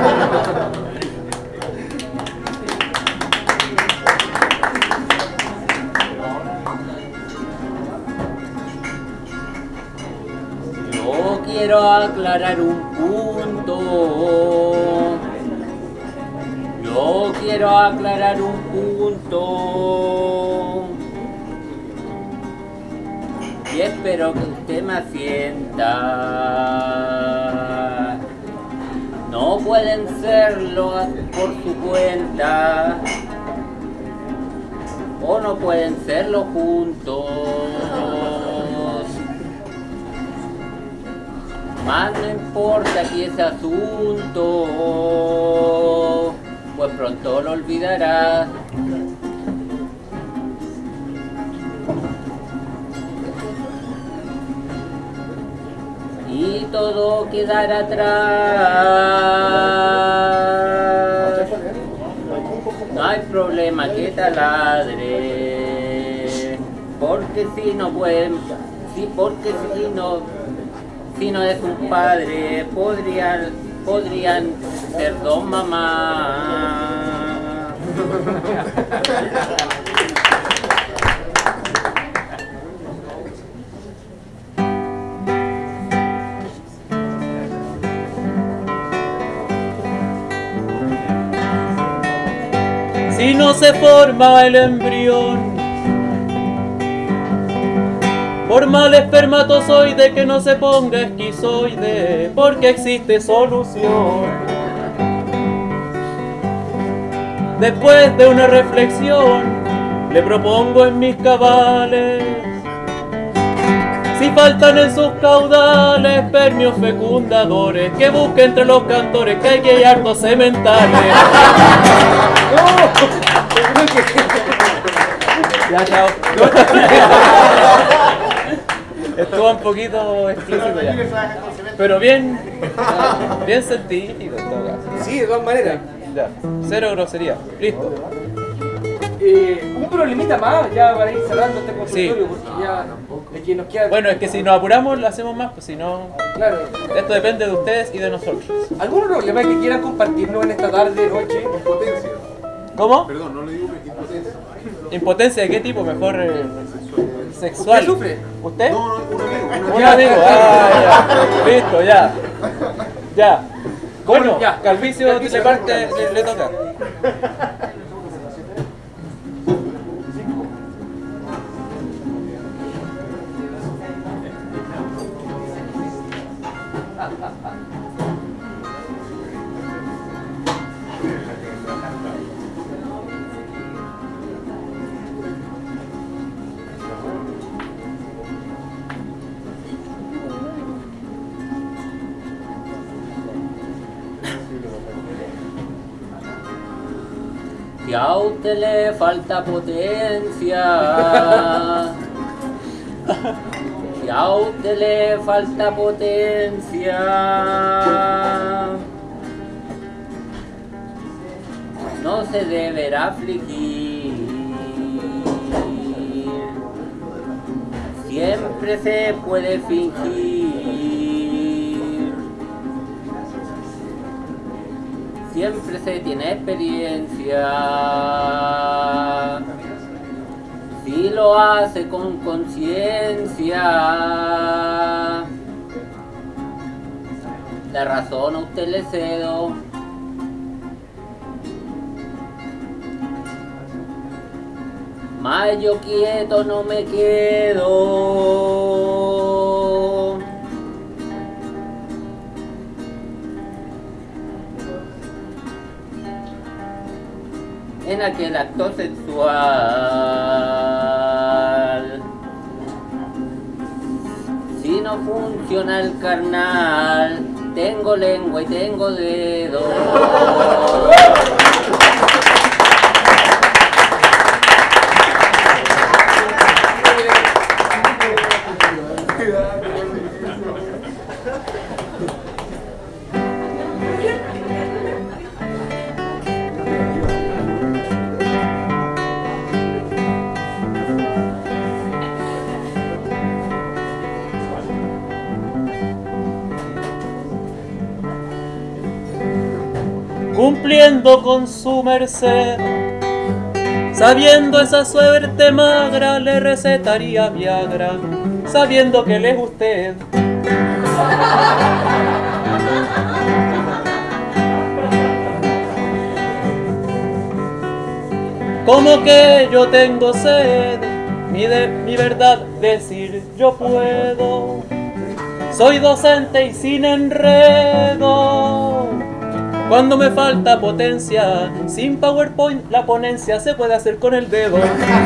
I: Yo quiero aclarar un punto. Yo quiero aclarar un punto. Y espero que usted me asienta. No pueden serlo por su cuenta, o no pueden serlo juntos. Más no importa aquí ese asunto, pues pronto lo olvidarás. Y todo quedará atrás. No hay problema que taladre, porque si no pueden, sí, porque si no, si no es un padre, podrían, podrían ser dos mamás.
A: Si no se forma el embrión por mal espermatozoide, que no se ponga esquizoide, porque existe solución. Después de una reflexión, le propongo en mis cabales, si faltan en sus caudales espermios fecundadores, que busque entre los cantores, que hay que hay hartos sementales. Ya, chao. Estuvo un poquito explícito ya. Pero bien, bien científico en todo caso.
C: Sí, de todas maneras.
A: Ya, cero grosería. Listo.
C: Eh, un problemita más, ya para ir cerrando este consultorio,
A: Sí.
C: porque ya de que nos queda...
A: Bueno, es que si nos apuramos lo hacemos más, pues si no...
C: Claro.
A: Esto depende de ustedes y de nosotros.
C: ¿Algún problema que quieran compartirnos en esta tarde, noche?
D: Impotencia.
A: ¿Cómo?
D: Perdón, no le digo impotencia.
A: ¿Impotencia de qué tipo? Mejor eh, sexual.
C: ¿Usted sufre?
A: ¿Usted?
D: No, no, un amigo.
A: Un amigo. Ah, ya. Listo, ya. Ya. Bueno,
C: Bueno, ya.
A: Calvicio,
C: Calvicio,
A: le parte, le, le toca.
I: Si a usted le falta potencia, si a usted le falta potencia, no se deberá afligir. Siempre se puede fingir. Siempre se tiene experiencia. Si lo hace con conciencia, la razón a usted le cedo. Mas yo quieto no me quedo. En aquel acto sexual, si no funciona el carnal, tengo lengua y tengo dedo.
A: Cumpliendo con su merced, sabiendo esa suerte magra, le recetaría Viagra, sabiendo que él es usted. Como que yo tengo sed, mi, de, mi verdad decir yo puedo. Soy docente y sin enredo. Cuando me falta potencia, sin PowerPoint la ponencia se puede hacer con el dedo.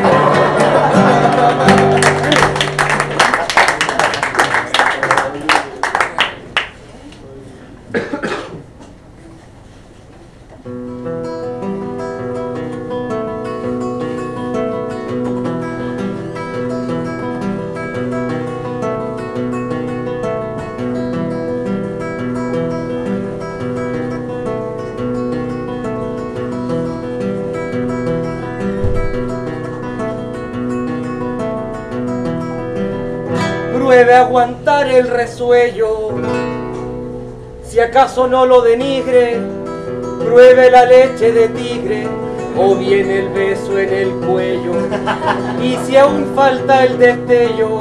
C: Pruebe aguantar el resuello, si acaso no lo denigre, pruebe la leche de tigre o bien el beso en el cuello. Y si aún falta el destello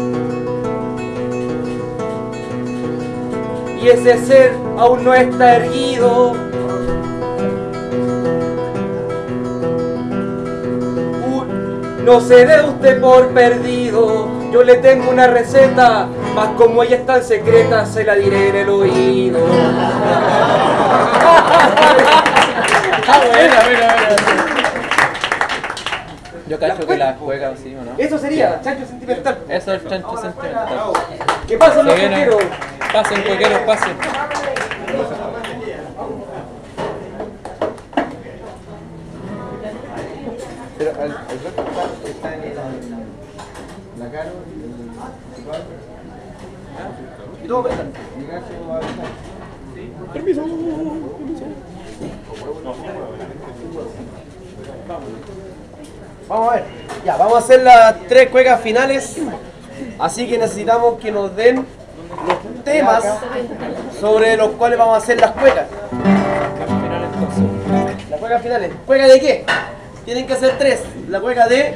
C: y ese ser aún no está erguido, no se dé usted por perdido. Yo le tengo una receta, mas como ella es tan secreta, se la diré en el oído.
A: Ah, buena, buena, buena. Yo cacho que la juega así, ¿o no?
C: Eso sería, chancho sentimental.
A: Eso es el chancho sentimental.
C: ¿Qué pasa, los
A: Se viene.
C: cuequeros?
A: Pasen, cuequeros, pasen.
B: Pero el, el resto está, está en la, la cara,
C: Y todo prestan.
B: mi caso va a estar.
A: Permiso, permiso.
C: Vamos a ver. Ya, vamos a hacer las tres cuecas finales. Así que necesitamos que nos den los temas sobre los cuales vamos a hacer las cuecas. Las cuecas finales. ¿Cueca de qué? Tienen que ser tres. La cueca de...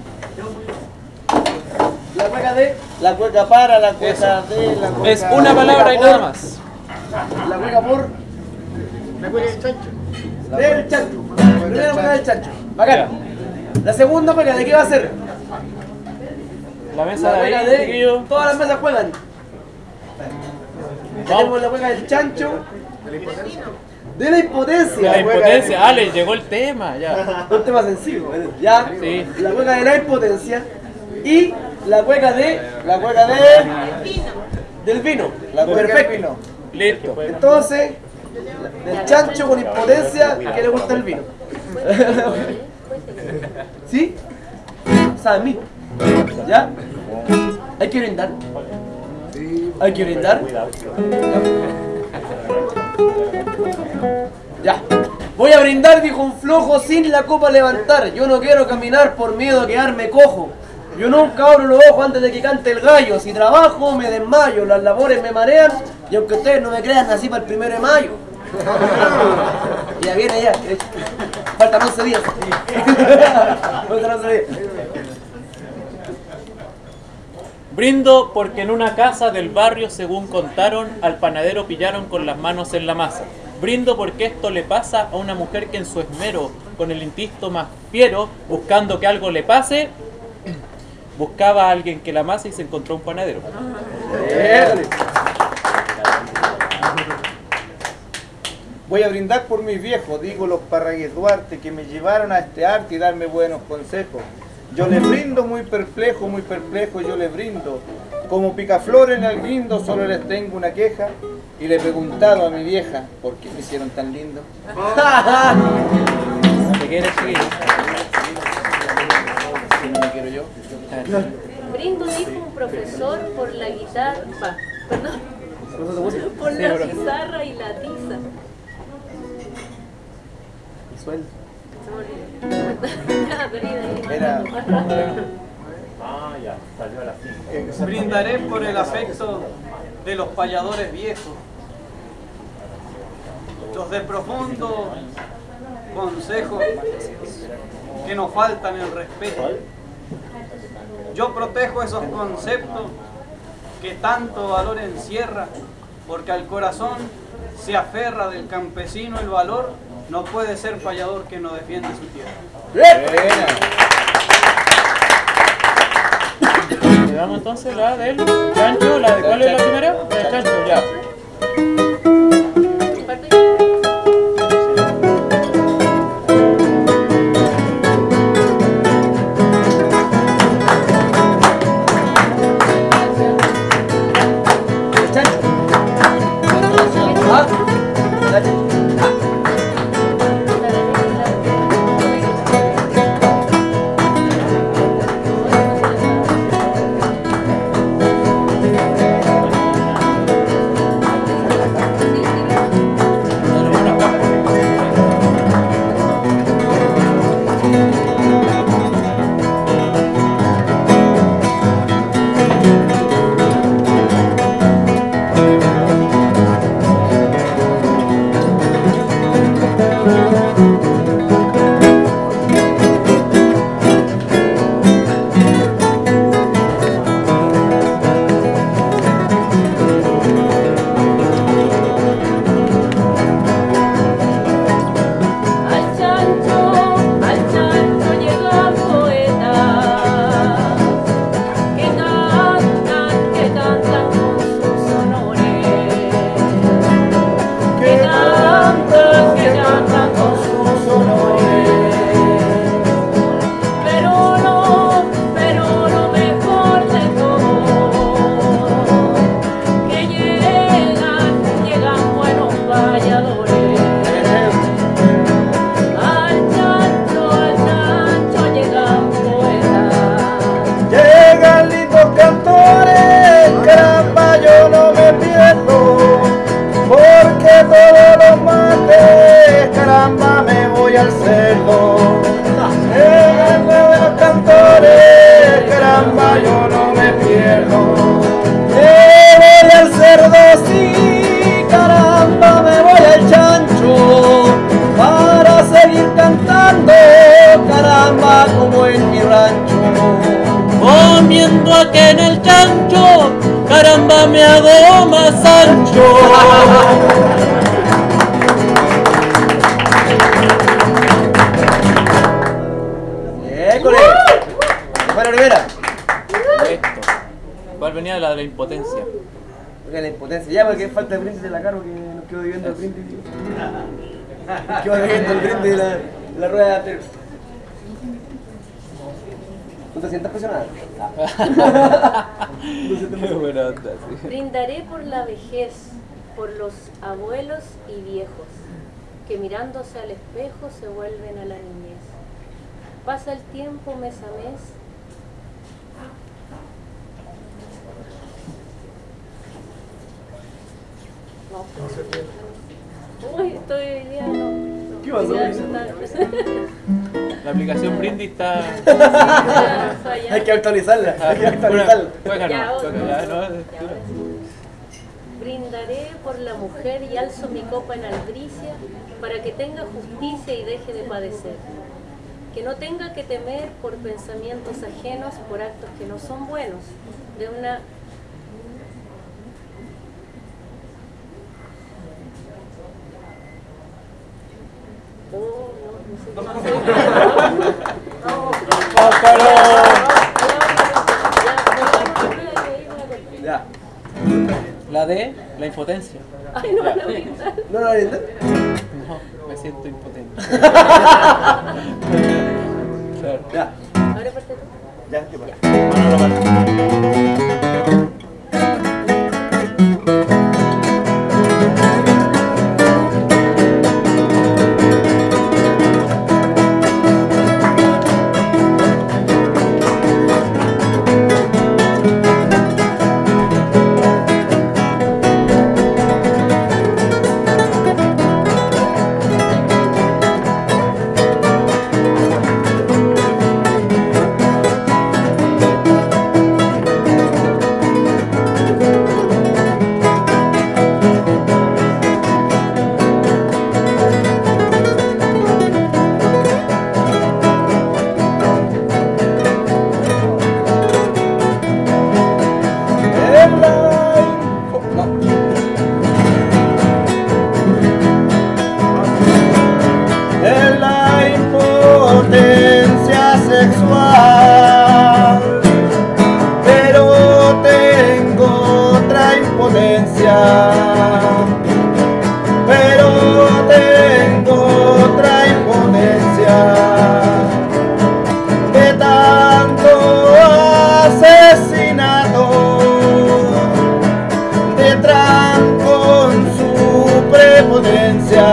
C: La cueca de...
B: La cueca para, la cueca de... La cueca...
A: Es una palabra y nada más.
C: La cueca por...
F: La cueca del chancho.
C: Del chancho. La primera cueca del chancho. Bacán. La segunda cueca, ¿de qué va a ser?
A: La mesa
C: La
A: de
C: cueca
A: ahí,
C: de...
A: chiquillo.
C: Todas las mesas juegan. Tenemos la cueca del chancho. De la impotencia.
A: La impotencia. Ah, le llegó el tema, ya.
C: Un tema sencillo, ya.
A: Sí.
C: La cueca de la impotencia. Y la cueca de...
B: La cueca de...
C: Del vino.
B: La cueca del
C: Perfecto.
B: vino.
A: Listo.
C: Entonces, del chancho con impotencia que le gusta el vino. ¿Sí? ¿Saben mí? ¿Ya? Hay que brindar. Hay que brindar. Ya. Voy a brindar, dijo un flojo, sin la copa levantar. Yo no quiero caminar por miedo a quedarme cojo. Yo nunca abro los ojos antes de que cante el gallo. Si trabajo, me desmayo. Las labores me marean. Y aunque ustedes no me crean, nací para el primero de mayo. Ya viene ya. Faltan once días. Faltan once días.
A: Brindo porque en una casa del barrio, según contaron, al panadero pillaron con las manos en la masa. Brindo porque esto le pasa a una mujer que en su esmero, con el instinto más fiero, buscando que algo le pase, buscaba a alguien que la amase y se encontró un panadero.
B: Voy a brindar por mis viejos, digo los Parragués Duarte, que me llevaron a este arte y darme buenos consejos. Yo les brindo muy perplejo, muy perplejo, yo les brindo. Como picaflor en el guindo, solo les tengo una queja. Y le he preguntado a mi vieja, ¿por qué me hicieron tan lindo?
A: ¿Te quieres seguir?
B: Si no me quiero yo.
H: Brindo, dijo un profesor, por la guitarra, va, perdón, por
A: Sí,
H: la
A: bro.
H: pizarra y la tiza.
C: Sueldo.
H: Se me olvidó. Ya, perdí ahí.
B: Era...
A: Ah, ya, salió a las cinco.
G: Brindaré por el afecto de los payadores viejos, los de profundo consejo que nos faltan el respeto. Yo protejo esos conceptos que tanto valor encierra, porque al corazón se aferra del campesino el valor. No puede ser payador que no defiende su tierra.
A: Le damos entonces la del chancho, la de cuál es la primera? La del chancho, ya.
B: caramba me voy al cerdo. caramba, yo no me pierdo. Me voy al cerdo, sí, caramba, me voy al chancho para seguir cantando, caramba, como en mi rancho.
A: Comiendo aquí en el chancho, caramba, me hago más ancho.
B: ¡École! Bueno, Rivera.
A: Esto. ¿Cuál venía? La de la impotencia.
B: Porque la impotencia, ya porque falta el brindis de la Caro que nos quedó viviendo el brindis. Nos quedó viviendo el brindis de la, la rueda de anterior. ¿Tú te sientes presionada?
A: Buena onda, sí.
H: Brindaré por la vejez, por los abuelos y viejos, que mirándose al espejo se vuelven a la niñez. Pasa el tiempo mes a mes. No, uy, estoy hoy día no.
B: ¿Qué pasó?
H: Ya está.
A: La aplicación Brindis está...
B: Hay que actualizarla, hay que actualizarla.
A: Juega,
H: Ya,
A: no,
H: otro.
A: juega, ya, no,
H: Ya, ahora sí. Brindaré por la mujer y alzo mi copa en albricia para que tenga justicia y deje de padecer. Que no tenga que temer por pensamientos ajenos, por actos que no son buenos, de una... Oh, no, no sé qué más.
B: Ya.
A: La de la impotencia.
H: Ay, no,
A: Ya.
H: no, brindar.
B: ¿No lo brindas?
A: No, me siento impotente. Claro.
B: Ya.
H: Ahora parte tú.
B: Ya, ¿qué pasa?
A: Manolo Martín.
B: En la impotencia sexual, pero tengo otra impotencia, pero tengo otra impotencia, de tanto asesinato, de Trump con su prepotencia.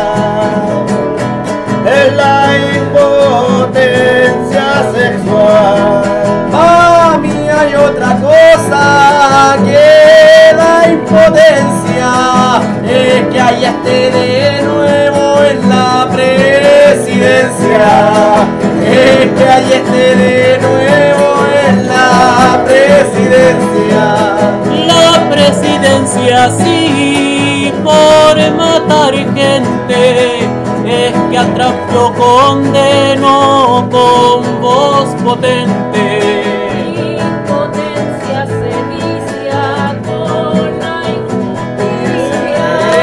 B: Es la impotencia sexual. Mami, hay otra cosa que la impotencia, es que allá esté de nuevo en la presidencia, es que allá esté de nuevo en la presidencia.
A: La presidencia sí, por matar gente, es que atrás yo condeno con voz potente.
H: Impotencia se vicia con la injusticia.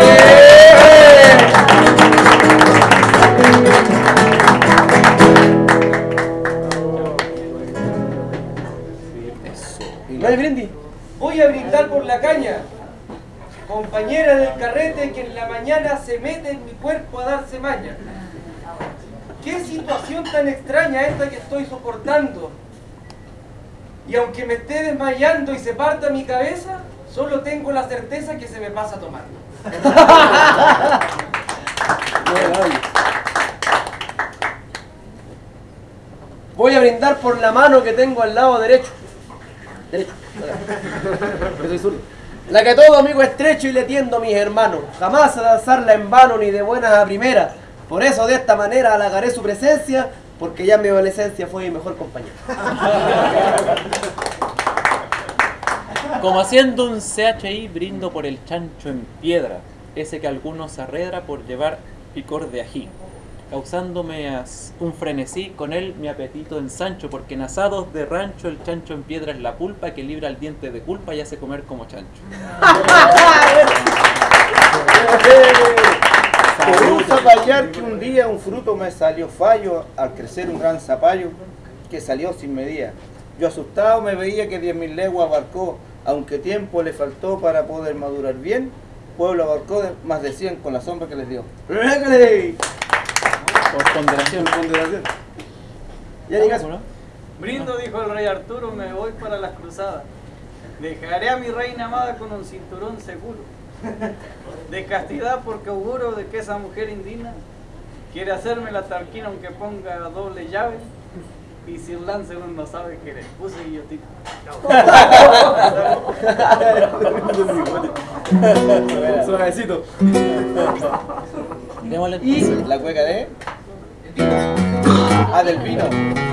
B: ¿No hay brindis?
C: Voy a brindar por la caña, compañera del carrete que en la mañana se mete en mi cuerpo a darse maña. ¿Qué situación tan extraña esta que estoy soportando? Y aunque me esté desmayando y se parta mi cabeza, solo tengo la certeza que se me pasa tomando.
B: Voy a brindar por la mano que tengo al lado derecho. Derecho. Porque soy zurdo. La que todo amigo estrecho y le tiendo a mis hermanos. Jamás a danzarla en vano ni de buenas a primeras. Por eso de esta manera halagaré su presencia, porque ya en mi adolescencia fue mi mejor compañero.
A: como haciendo un C H I, brindo por el chancho en piedra, ese que algunos arredra por llevar picor de ají, causándome as- un frenesí, con él mi apetito ensancho, porque en asados de rancho el chancho en piedra es la pulpa que libra el diente de culpa y hace comer como chancho.
B: Por un zapallar que un día un fruto me salió fallo, al crecer un gran zapallo que salió sin medida. Yo asustado me veía que diez mil leguas abarcó, aunque tiempo le faltó para poder madurar bien, pueblo abarcó de- más de cien con la sombra que les dio. ¡Régale!
A: Por ponderación.
B: Ponderación. Ya digas,
A: ¿no?
G: Brindo, dijo el rey Arturo, me voy para las cruzadas. Dejaré a mi reina amada con un cinturón seguro de castidad, porque auguro de que esa mujer indigna quiere hacerme la tarquina aunque ponga doble llave, y si el lance uno no sabe qué le puse guillotina.
B: suavecito.
A: Démosle
B: Y
A: entonces.
B: la cueca de... Ah, del vino.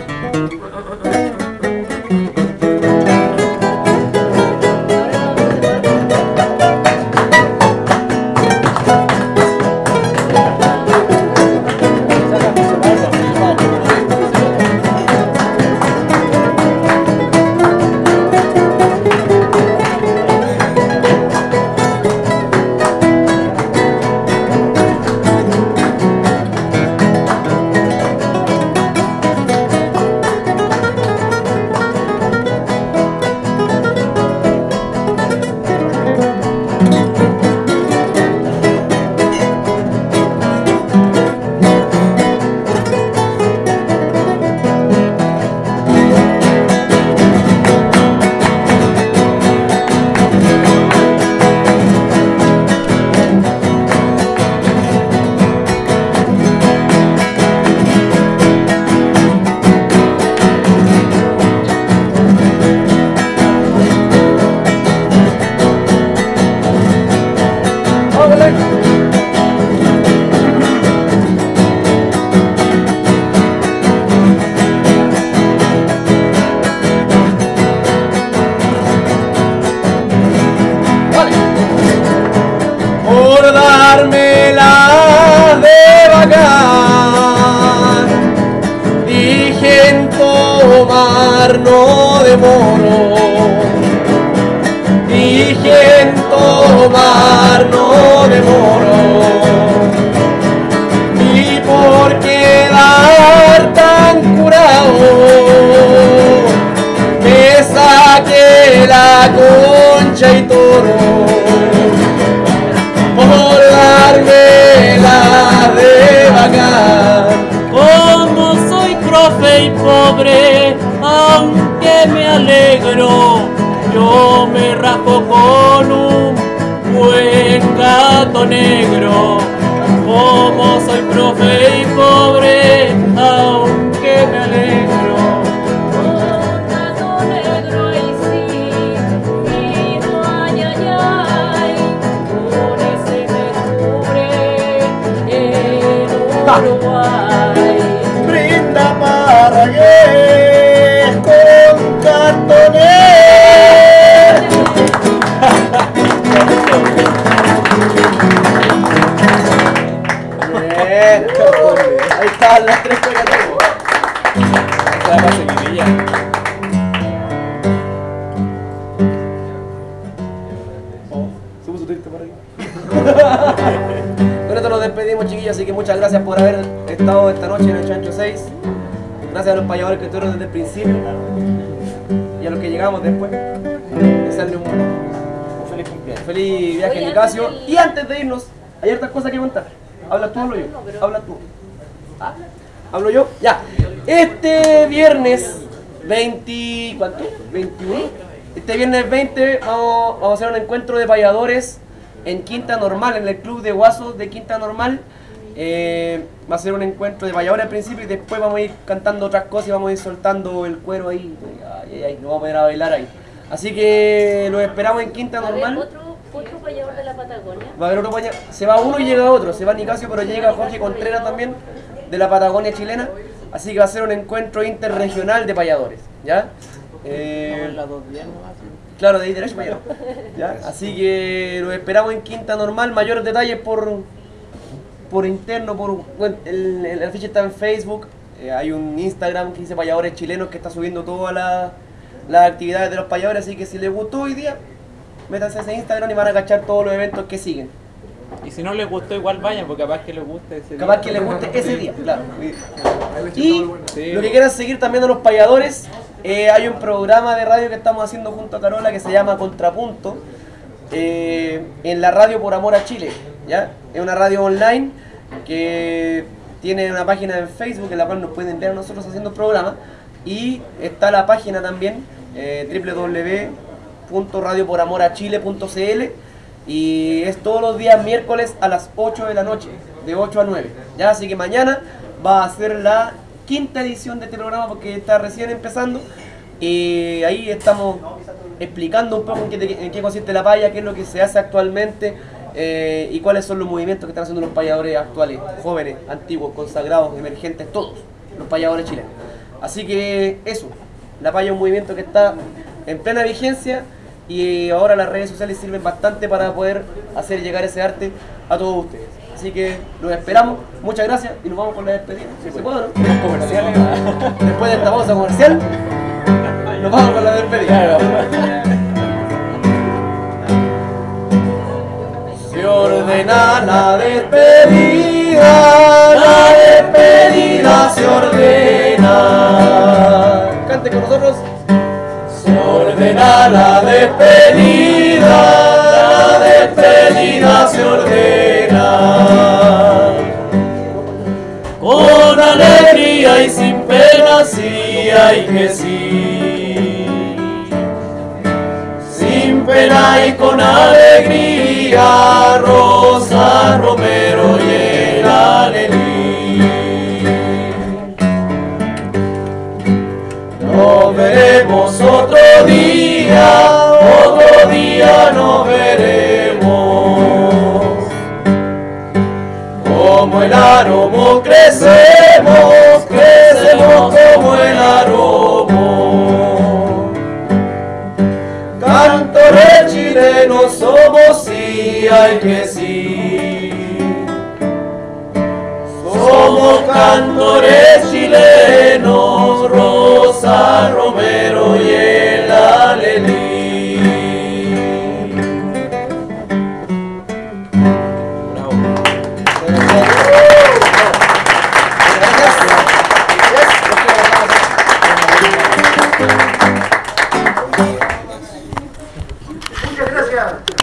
C: no demoro, dije en tomar no demoro, y por quedar tan curado me saqué la concha y toro por darme la de bacán.
A: Como soy profe y pobre, aunque me alegro, yo me raspo con un buen gato negro. Como soy profe y pobre, aunque me alegro.
H: Un gato negro y sí, vino ay ay ay, con ese me cubre en Uruguay.
B: Brinda Marragués con cartones. Bien, ahí están las tres pegadas.
A: Esta es la seguidilla.
C: Subo su triste por ahí. Con esto nos despedimos, chiquillos, así que muchas gracias por haber estado esta noche en el Chancho seis. Gracias a los payadores que estuvieron desde el principio y a los que llegamos después. Desearles un, un feliz cumpleaños. Feliz viaje,
H: Oye,
C: Nicasio.
H: antes del-
C: Y antes de irnos, hay hartas cosas que contar. ¿Hablas tú o hablo yo?
H: No, pero-
C: Habla tú. Ah, ¿hablo yo? Ya. Este viernes veinte... ¿Cuánto? ¿veintiuno? Este viernes veinte vamos, vamos a hacer un encuentro de payadores en Quinta Normal, en el club de Guasos de Quinta Normal. Eh, va a ser un encuentro de payadores al principio y después vamos a ir cantando otras cosas y vamos a ir soltando el cuero ahí. Ay, ay, ay, nos vamos a ir a bailar ahí. Así que los esperamos en Quinta
H: A ver,
C: Normal.
H: otro, otro payador de la Patagonia.
C: Va a haber otro paña- se va uno y llega otro, se va Nicasio pero llega Jorge Contreras también de la Patagonia chilena, así que va a ser un encuentro interregional de payadores, ¿ya? Eh,
A: las dos días nomás.
C: claro, de ahí derecho para allá. ¿Ya? Así que los esperamos en Quinta Normal. Mayores detalles por, por interno, por bueno, el, el afiche está en Facebook. Eh, hay un Instagram que dice Payadores Chilenos que está subiendo todas las las actividades de los payadores. Así que si les gustó hoy día, métanse a ese Instagram y van a cachar todos los eventos que siguen.
A: Y si no les gustó, igual vayan, porque capaz que les guste ese
C: Capaz
A: día.
C: que les guste ese día, claro. Y
A: Sí.
C: lo que quieran seguir también a los payadores, eh, hay un programa de radio que estamos haciendo junto a Carola que se llama Contrapunto, eh, en la radio Por Amor a Chile, ¿ya? Es una radio online que tiene una página en Facebook en la cual nos pueden ver a nosotros haciendo programas, y está la página también, eh, doble u doble u doble u punto radio por amor a chile punto c l, y es todos los días miércoles a las ocho de la noche, de ocho a nueve, ¿ya? Así que mañana va a ser la quinta edición de este programa porque está recién empezando, y ahí estamos explicando un poco en qué, en qué consiste la paya, qué es lo que se hace actualmente, eh, y cuáles son los movimientos que están haciendo los payadores actuales, jóvenes, antiguos, consagrados, emergentes, todos los payadores chilenos. Así que eso, la paya es un movimiento que está en plena vigencia, y ahora las redes sociales sirven bastante para poder hacer llegar ese arte a todos ustedes. Así que los esperamos, muchas gracias, y nos vamos con la despedida. ¿Se puede, no?
A: Comerciales.
C: Después de esta pausa comercial, nos vamos con la despedida. Se ordena la despedida, la despedida se ordena. Cante con nosotros. Se ordena la despedida, la despedida se ordena. Con alegría y sin pena, sí, hay que sí. Sin pena y con alegría, Rosa, Romero y el Alelí. Nos veremos otro día, otro día nos veremos. Como el aromo crecemos, crecemos como el aromo. Cantores chilenos somos, sí, hay que sí. Somos cantores chilenos, Rosa, Romero y